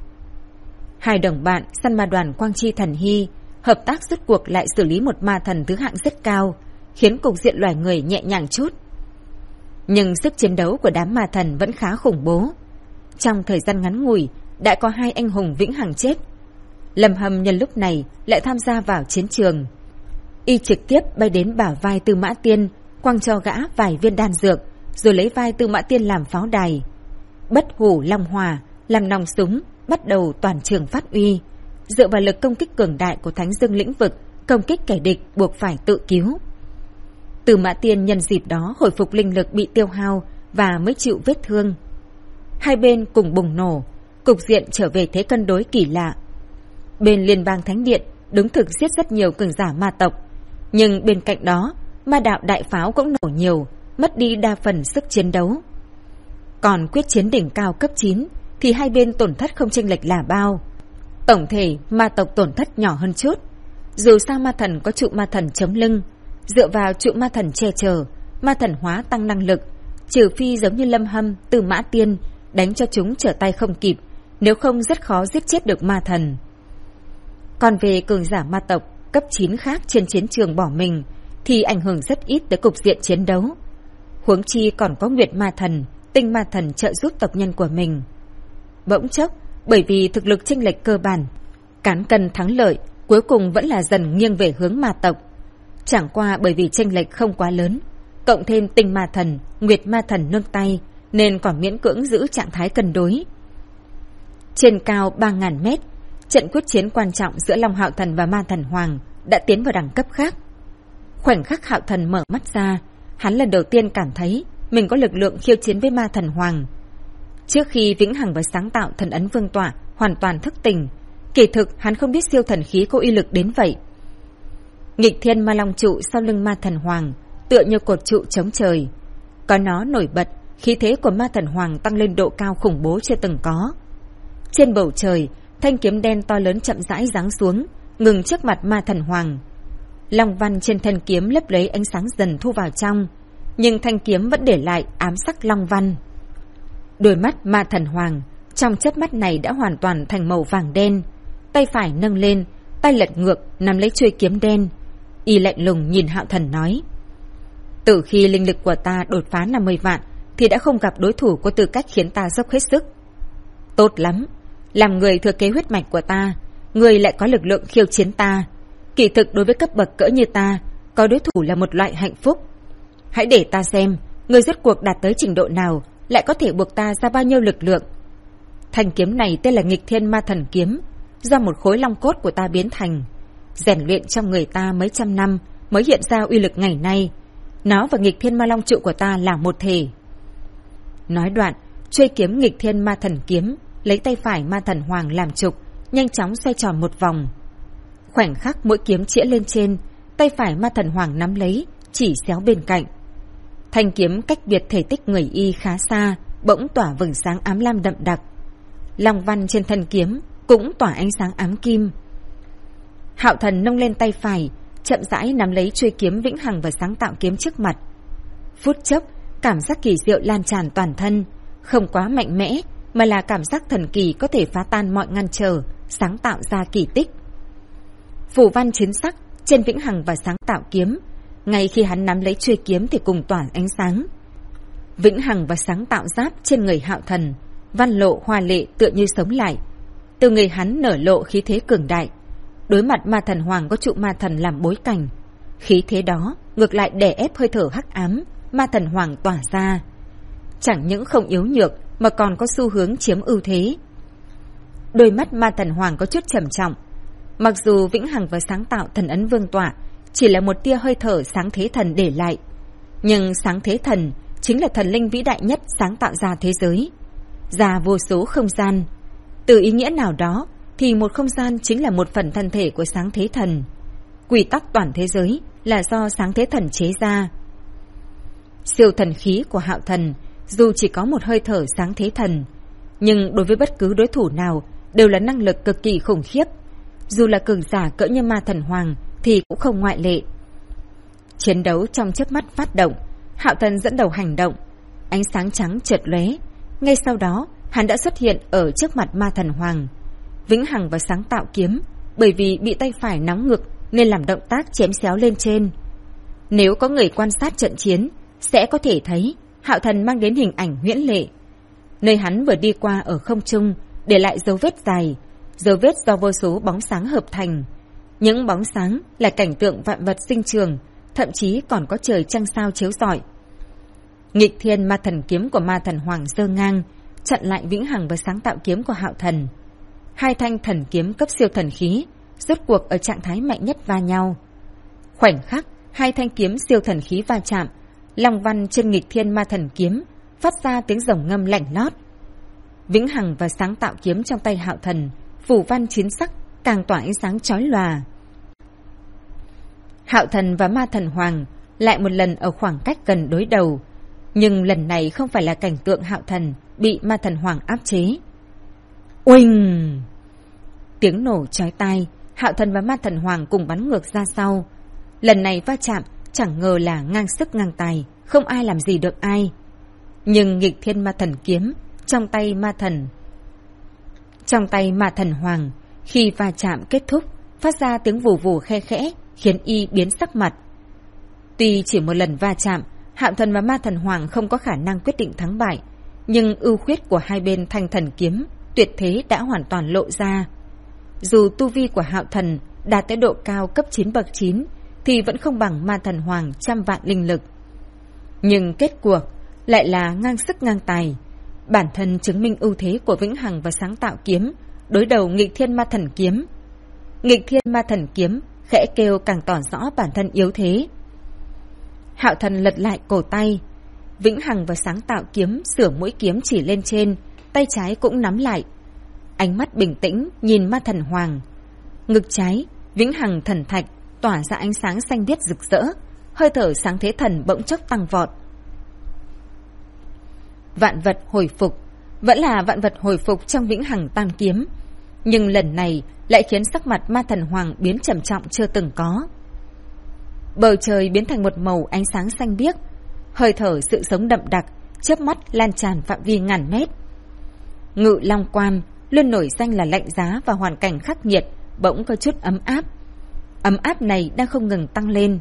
2 đồng bạn săn ma đoàn Quang Chi Thần Hy hợp tác rốt cuộc lại xử lý một ma thần thứ hạng rất cao, khiến cục diện loài người nhẹ nhàng chút. Nhưng sức chiến đấu của đám ma thần vẫn khá khủng bố. Trong thời gian ngắn ngủi đã có 2 anh hùng vĩnh hằng chết. Lâm Hâm nhân lúc này lại tham gia vào chiến trường. Y trực tiếp bay đến bả vai Tư Mã Tiên, quăng cho gã vài viên đan dược, rồi lấy vai Tư Mã Tiên làm pháo đài. Bất hủ long hỏa làm nòng súng, bắt đầu toàn trường phát uy. Dựa vào lực công kích cường đại của Thánh Dương lĩnh vực, công kích kẻ địch buộc phải tự cứu. Tư Mã Tiên nhân dịp đó hồi phục linh lực bị tiêu hao và mới chịu vết thương. Hai bên cùng bùng nổ, cục diện trở về thế cân đối kỳ lạ. Bên Liên bang Thánh Điện đúng thực giết rất nhiều cường giả ma tộc, nhưng bên cạnh đó ma đạo đại pháo cũng nổ nhiều, mất đi đa phần sức chiến đấu. Còn quyết chiến đỉnh cao cấp 9 thì hai bên tổn thất không chênh lệch là bao. Tổng thể ma tộc tổn thất nhỏ hơn chút. Dù sao ma thần có trụ ma thần chống lưng, dựa vào trụ ma thần che chở, ma thần hóa tăng năng lực, trừ phi giống như Lâm Hâm, Tư Mã Tiên đánh cho chúng trở tay không kịp, nếu không rất khó giết chết được ma thần. Còn về cường giả ma tộc cấp 9 khác trên chiến trường bỏ mình thì ảnh hưởng rất ít tới cục diện chiến đấu. Huống chi còn có Nguyệt ma thần, Tinh ma thần trợ giúp tộc nhân của mình. Bỗng chốc, bởi vì thực lực chênh lệch cơ bản, cán cân thắng lợi cuối cùng vẫn là dần nghiêng về hướng ma tộc. Chẳng qua bởi vì chênh lệch không quá lớn, cộng thêm Tinh ma thần, Nguyệt ma thần nương tay, nên còn miễn cưỡng giữ trạng thái cân đối. Trên cao 3.000 mét, trận quyết chiến quan trọng giữa Long Hạo Thần và Ma Thần Hoàng đã tiến vào đẳng cấp khác. Khoảnh khắc Hạo Thần mở mắt ra, hắn lần đầu tiên cảm thấy mình có lực lượng khiêu chiến với Ma Thần Hoàng. Trước khi vĩnh hằng và sáng tạo thần ấn vương tọa hoàn toàn thức tỉnh, kỳ thực hắn không biết siêu thần khí có uy lực đến vậy. Nghịch thiên ma long trụ sau lưng Ma Thần Hoàng tựa như cột trụ chống trời, có nó nổi bật, khí thế của Ma Thần Hoàng tăng lên độ cao khủng bố chưa từng có. Trên bầu trời, thanh kiếm đen to lớn chậm rãi giáng xuống, ngừng trước mặt Ma Thần Hoàng. Long văn trên thân kiếm lấp lấy ánh sáng dần thu vào trong, nhưng thanh kiếm vẫn để lại ám sắc long văn. Đôi mắt Ma Thần Hoàng trong chớp mắt này đã hoàn toàn thành màu vàng đen, tay phải nâng lên, tay lật ngược nắm lấy chuôi kiếm đen. Y lạnh lùng nhìn Hạo Thần nói: từ khi linh lực của ta đột phá 50 vạn thì đã không gặp đối thủ có tư cách khiến ta dốc hết sức. Tốt lắm, làm người thừa kế huyết mạch của ta, người lại có lực lượng khiêu chiến ta. Kỳ thực đối với cấp bậc cỡ như ta, có đối thủ là một loại hạnh phúc. Hãy để ta xem, người rốt cuộc đạt tới trình độ nào, lại có thể buộc ta ra bao nhiêu lực lượng. Thanh kiếm này tên là Nghịch Thiên Ma Thần Kiếm, do một khối long cốt của ta biến thành, rèn luyện trong người ta mấy trăm năm mới hiện ra uy lực ngày nay. Nó và Nghịch Thiên Ma Long trụ của ta là một thể. Nói đoạn, chuôi kiếm Nghịch Thiên Ma Thần Kiếm lấy tay phải Ma Thần Hoàng làm trục, nhanh chóng xoay tròn một vòng. Khoảnh khắc mỗi kiếm chĩa lên trên, tay phải Ma Thần Hoàng nắm lấy, chỉ xéo bên cạnh. Thanh kiếm cách biệt thể tích người y khá xa, bỗng tỏa vầng sáng ám lam đậm đặc. Long văn trên thân kiếm cũng tỏa ánh sáng ám kim. Hạo Thần nâng lên tay phải, chậm rãi nắm lấy chuôi kiếm vĩnh hằng và sáng tạo kiếm trước mặt. Phút chốc, cảm giác kỳ diệu lan tràn toàn thân, không quá mạnh mẽ, mà là cảm giác thần kỳ có thể phá tan mọi ngăn trở, sáng tạo ra kỳ tích. Phù văn chiến sắc trên vĩnh hằng và sáng tạo kiếm, ngay khi hắn nắm lấy chuôi kiếm thì cùng tỏa ánh sáng. Vĩnh hằng và sáng tạo giáp trên người Hạo Thần, văn lộ hoa lệ tựa như sống lại. Từ người hắn nở lộ khí thế cường đại. Đối mặt Ma Thần Hoàng có trụ ma thần làm bối cảnh, khí thế đó ngược lại đè ép hơi thở hắc ám Ma Thần Hoàng tỏa ra. Chẳng những không yếu nhược mà còn có xu hướng chiếm ưu thế. Đôi mắt Ma Thần Hoàng có chút trầm trọng. Mặc dù vĩnh hằng và sáng tạo thần ấn vương tọa chỉ là một tia hơi thở sáng thế thần để lại, nhưng sáng thế thần chính là thần linh vĩ đại nhất sáng tạo ra thế giới, ra vô số không gian. Từ ý nghĩa nào đó thì một không gian chính là một phần thân thể của sáng thế thần. Quy tắc toàn thế giới là do sáng thế thần chế ra. Siêu thần khí của Hạo Thần dù chỉ có một hơi thở sáng thế thần, nhưng đối với bất cứ đối thủ nào đều là năng lực cực kỳ khủng khiếp. Dù là cường giả cỡ như Ma Thần Hoàng thì cũng không ngoại lệ. Chiến đấu trong chớp mắt phát động, Hạo Thần dẫn đầu hành động, ánh sáng trắng chợt lóe, ngay sau đó hắn đã xuất hiện ở trước mặt Ma Thần Hoàng. Vĩnh hằng và sáng tạo kiếm bởi vì bị tay phải nóng ngực nên làm động tác chém xéo lên trên. Nếu có người quan sát trận chiến sẽ có thể thấy Hạo Thần mang đến hình ảnh huyễn lệ. Nơi hắn vừa đi qua ở không trung để lại dấu vết dài, dấu vết do vô số bóng sáng hợp thành. Những bóng sáng là cảnh tượng vạn vật sinh trường, thậm chí còn có trời trăng sao chiếu rọi. Nghịch Thiên Ma Thần Kiếm của Ma Thần Hoàng giơ ngang, chặn lại vĩnh hằng và sáng tạo kiếm của Hạo Thần. Hai thanh thần kiếm cấp siêu thần khí rốt cuộc ở trạng thái mạnh nhất va nhau. Khoảnh khắc, hai thanh kiếm siêu thần khí va chạm, long văn trên nghịch thiên ma thần kiếm phát ra tiếng rồng ngâm lạnh lót. Vĩnh hằng và sáng tạo kiếm trong tay Hạo Thần, phủ văn chiến sắc càng tỏa ánh sáng chói lòa. Hạo Thần và Ma Thần Hoàng lại một lần ở khoảng cách gần đối đầu, nhưng lần này không phải là cảnh tượng Hạo Thần bị Ma Thần Hoàng áp chế. Oanh! Tiếng nổ chói tai, Hạo Thần và Ma Thần Hoàng cùng bắn ngược ra sau. Lần này va chạm chẳng ngờ là ngang sức ngang tài, không ai làm gì được ai. Nhưng nghịch thiên ma thần kiếm trong tay Ma Thần Hoàng khi va chạm kết thúc phát ra tiếng vù vù khe khẽ, khiến y biến sắc mặt. Tuy chỉ một lần va chạm, Hạo Thần và Ma Thần Hoàng không có khả năng quyết định thắng bại, nhưng ưu khuyết của hai bên thanh thần kiếm tuyệt thế đã hoàn toàn lộ ra. Dù tu vi của Hạo Thần đạt tới độ cao cấp 9 bậc 9 thì vẫn không bằng Ma Thần Hoàng trăm vạn linh lực. Nhưng kết cuộc lại là ngang sức ngang tài, bản thân chứng minh ưu thế của Vĩnh Hằng và sáng tạo kiếm đối đầu nghịch thiên ma thần kiếm. Nghịch thiên ma thần kiếm khẽ kêu càng tỏ rõ bản thân yếu thế. Hạo Thần lật lại cổ tay, Vĩnh Hằng và sáng tạo kiếm sửa mũi kiếm chỉ lên trên, tay trái cũng nắm lại. Ánh mắt bình tĩnh nhìn Ma Thần Hoàng. Ngực trái, Vĩnh Hằng thần thạch tỏa ra ánh sáng xanh biếc rực rỡ, hơi thở sáng thế thần bỗng chốc tăng vọt. Vạn vật hồi phục, vẫn là vạn vật hồi phục trong Vĩnh Hằng tam kiếm, nhưng lần này lại khiến sắc mặt Ma Thần Hoàng biến trầm trọng chưa từng có. Bầu trời biến thành một màu ánh sáng xanh biếc, hơi thở sự sống đậm đặc, chớp mắt lan tràn phạm vi ngàn mét. Ngự Long Quan luôn nổi danh là lạnh giá và hoàn cảnh khắc nghiệt, bỗng có chút ấm áp. Ấm áp này đang không ngừng tăng lên.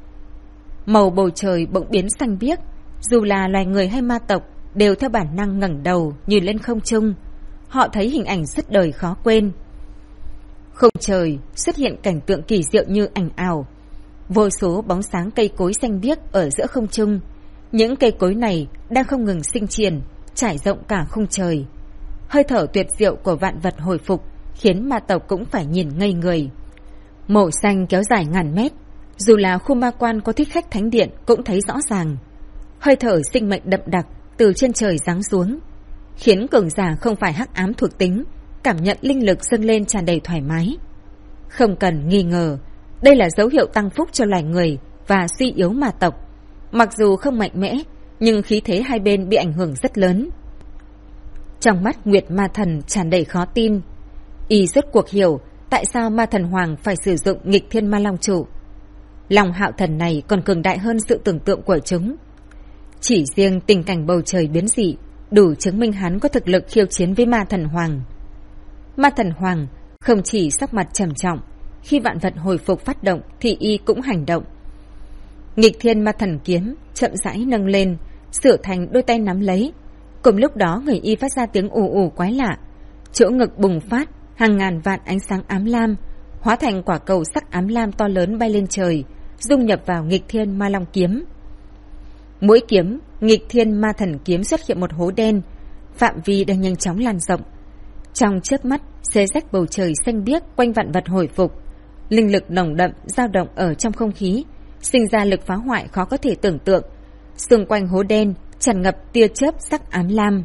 Màu bầu trời bỗng biến xanh biếc, dù là loài người hay ma tộc đều theo bản năng ngẩng đầu nhìn lên không trung. Họ thấy hình ảnh suốt đời khó quên. Không trời xuất hiện cảnh tượng kỳ diệu như ảnh ảo. Vô số bóng sáng cây cối xanh biếc ở giữa không trung. Những cây cối này đang không ngừng sinh triển, trải rộng cả khung trời. Hơi thở tuyệt diệu của vạn vật hồi phục khiến ma tộc cũng phải nhìn ngây người. Màu xanh kéo dài ngàn mét, dù là khu ma quan có thích khách thánh điện cũng thấy rõ ràng. Hơi thở sinh mệnh đậm đặc từ trên trời giáng xuống, khiến cường giả không phải hắc ám thuộc tính cảm nhận linh lực dâng lên tràn đầy thoải mái. Không cần nghi ngờ, đây là dấu hiệu tăng phúc cho loài người và suy yếu ma tộc. Mặc dù không mạnh mẽ, nhưng khí thế hai bên bị ảnh hưởng rất lớn. Trong mắt Nguyệt Ma Thần tràn đầy khó tin. Y rốt cuộc hiểu tại sao Ma Thần Hoàng phải sử dụng nghịch thiên ma long trụ. Lòng Hạo Thần này còn cường đại hơn sự tưởng tượng của chúng. Chỉ riêng tình cảnh bầu trời biến dị đủ chứng minh hắn có thực lực khiêu chiến với Ma Thần Hoàng. Ma Thần Hoàng không chỉ sắc mặt trầm trọng, khi vạn vật hồi phục phát động thì y cũng hành động. Nghịch thiên ma thần kiếm chậm rãi nâng lên, sửa thành đôi tay nắm lấy. Cùng lúc đó người y phát ra tiếng ù ù quái lạ, chỗ ngực bùng phát hàng ngàn vạn ánh sáng ám lam, hóa thành quả cầu sắc ám lam to lớn bay lên trời, dung nhập vào nghịch thiên ma long kiếm. Mỗi kiếm nghịch thiên ma thần kiếm xuất hiện một hố đen, phạm vi đang nhanh chóng lan rộng. Trong chớp mắt xé rách bầu trời xanh biếc quanh vạn vật hồi phục. Linh lực nồng đậm dao động ở trong không khí, sinh ra lực phá hoại khó có thể tưởng tượng. Xung quanh hố đen tràn ngập tia chớp sắc ám lam.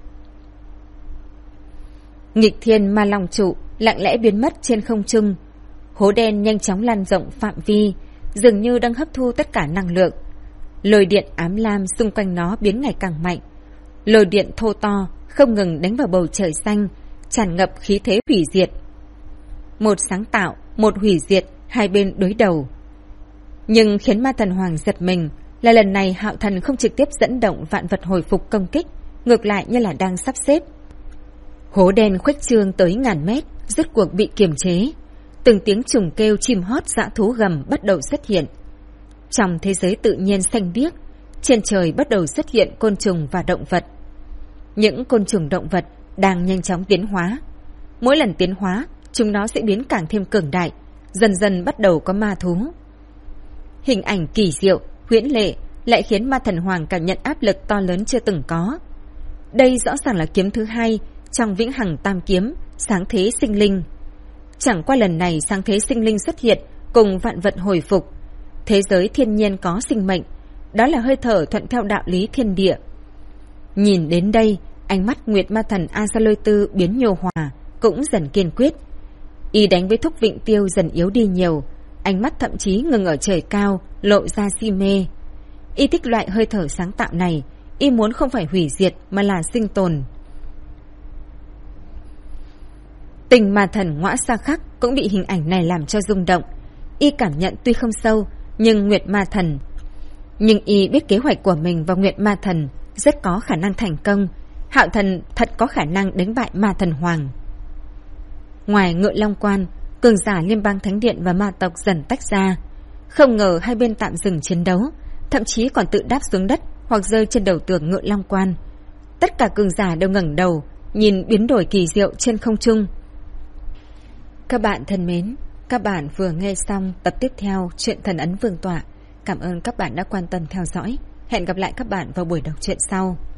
Nghịch thiên ma long trụ lặng lẽ biến mất trên không trung. Hố đen nhanh chóng lan rộng phạm vi, dường như đang hấp thu tất cả năng lượng. Lôi điện ám lam xung quanh nó biến ngày càng mạnh. Lôi điện thô to không ngừng đánh vào bầu trời xanh, tràn ngập khí thế hủy diệt. Một sáng tạo, một hủy diệt, hai bên đối đầu. Nhưng khiến Ma Thần Hoàng giật mình là lần này Hạo Thần không trực tiếp dẫn động vạn vật hồi phục công kích, ngược lại như là đang sắp xếp. Hố đen khuếch trương tới ngàn mét, rốt cuộc bị kiềm chế. Từng tiếng trùng kêu chim hót dã thú gầm bắt đầu xuất hiện. Trong thế giới tự nhiên xanh biếc, trên trời bắt đầu xuất hiện côn trùng và động vật. Những côn trùng động vật đang nhanh chóng tiến hóa. Mỗi lần tiến hóa, chúng nó sẽ biến càng thêm cường đại, dần dần bắt đầu có ma thú. Hình ảnh kỳ diệu, huyễn lệ lại khiến Ma Thần Hoàng cảm nhận áp lực to lớn chưa từng có. Đây rõ ràng là kiếm thứ hai trong Vĩnh Hằng Tam Kiếm, sáng thế sinh linh. Chẳng qua lần này sáng thế sinh linh xuất hiện cùng vạn vật hồi phục, Thế giới thiên nhiên có sinh mệnh, đó là hơi thở thuận theo đạo lý thiên địa. Nhìn đến đây, ánh mắt Nguyệt Ma Thần A Sa Lôi Tư biến nhu hòa, cũng dần kiên quyết. Y đánh với Thúc Vịnh Tiêu dần yếu đi nhiều, ánh mắt thậm chí ngừng ở trời cao, lộ ra si mê. Y thích loại hơi thở sáng tạo này, y muốn không phải hủy diệt mà là sinh tồn. Tình Ma Thần Ngõa Sa Khắc cũng bị hình ảnh này làm cho rung động. Y cảm nhận tuy không sâu, nhưng y biết kế hoạch của mình và Nguyệt Ma Thần rất có khả năng thành công. Hạo Thần thật có khả năng đánh bại Ma Thần Hoàng. Ngoài Ngự Long Quan, cường giả Liên bang Thánh Điện và ma tộc dần tách ra. Không ngờ hai bên tạm dừng chiến đấu, thậm chí còn tự đáp xuống đất hoặc rơi trên đầu tường Ngự Long Quan. Tất cả cường giả đều ngẩng đầu, nhìn biến đổi kỳ diệu trên không trung. Các bạn thân mến, các bạn vừa nghe xong tập tiếp theo truyện Thần Ấn Vương Tọa. Cảm ơn các bạn đã quan tâm theo dõi. Hẹn gặp lại các bạn vào buổi đọc truyện sau.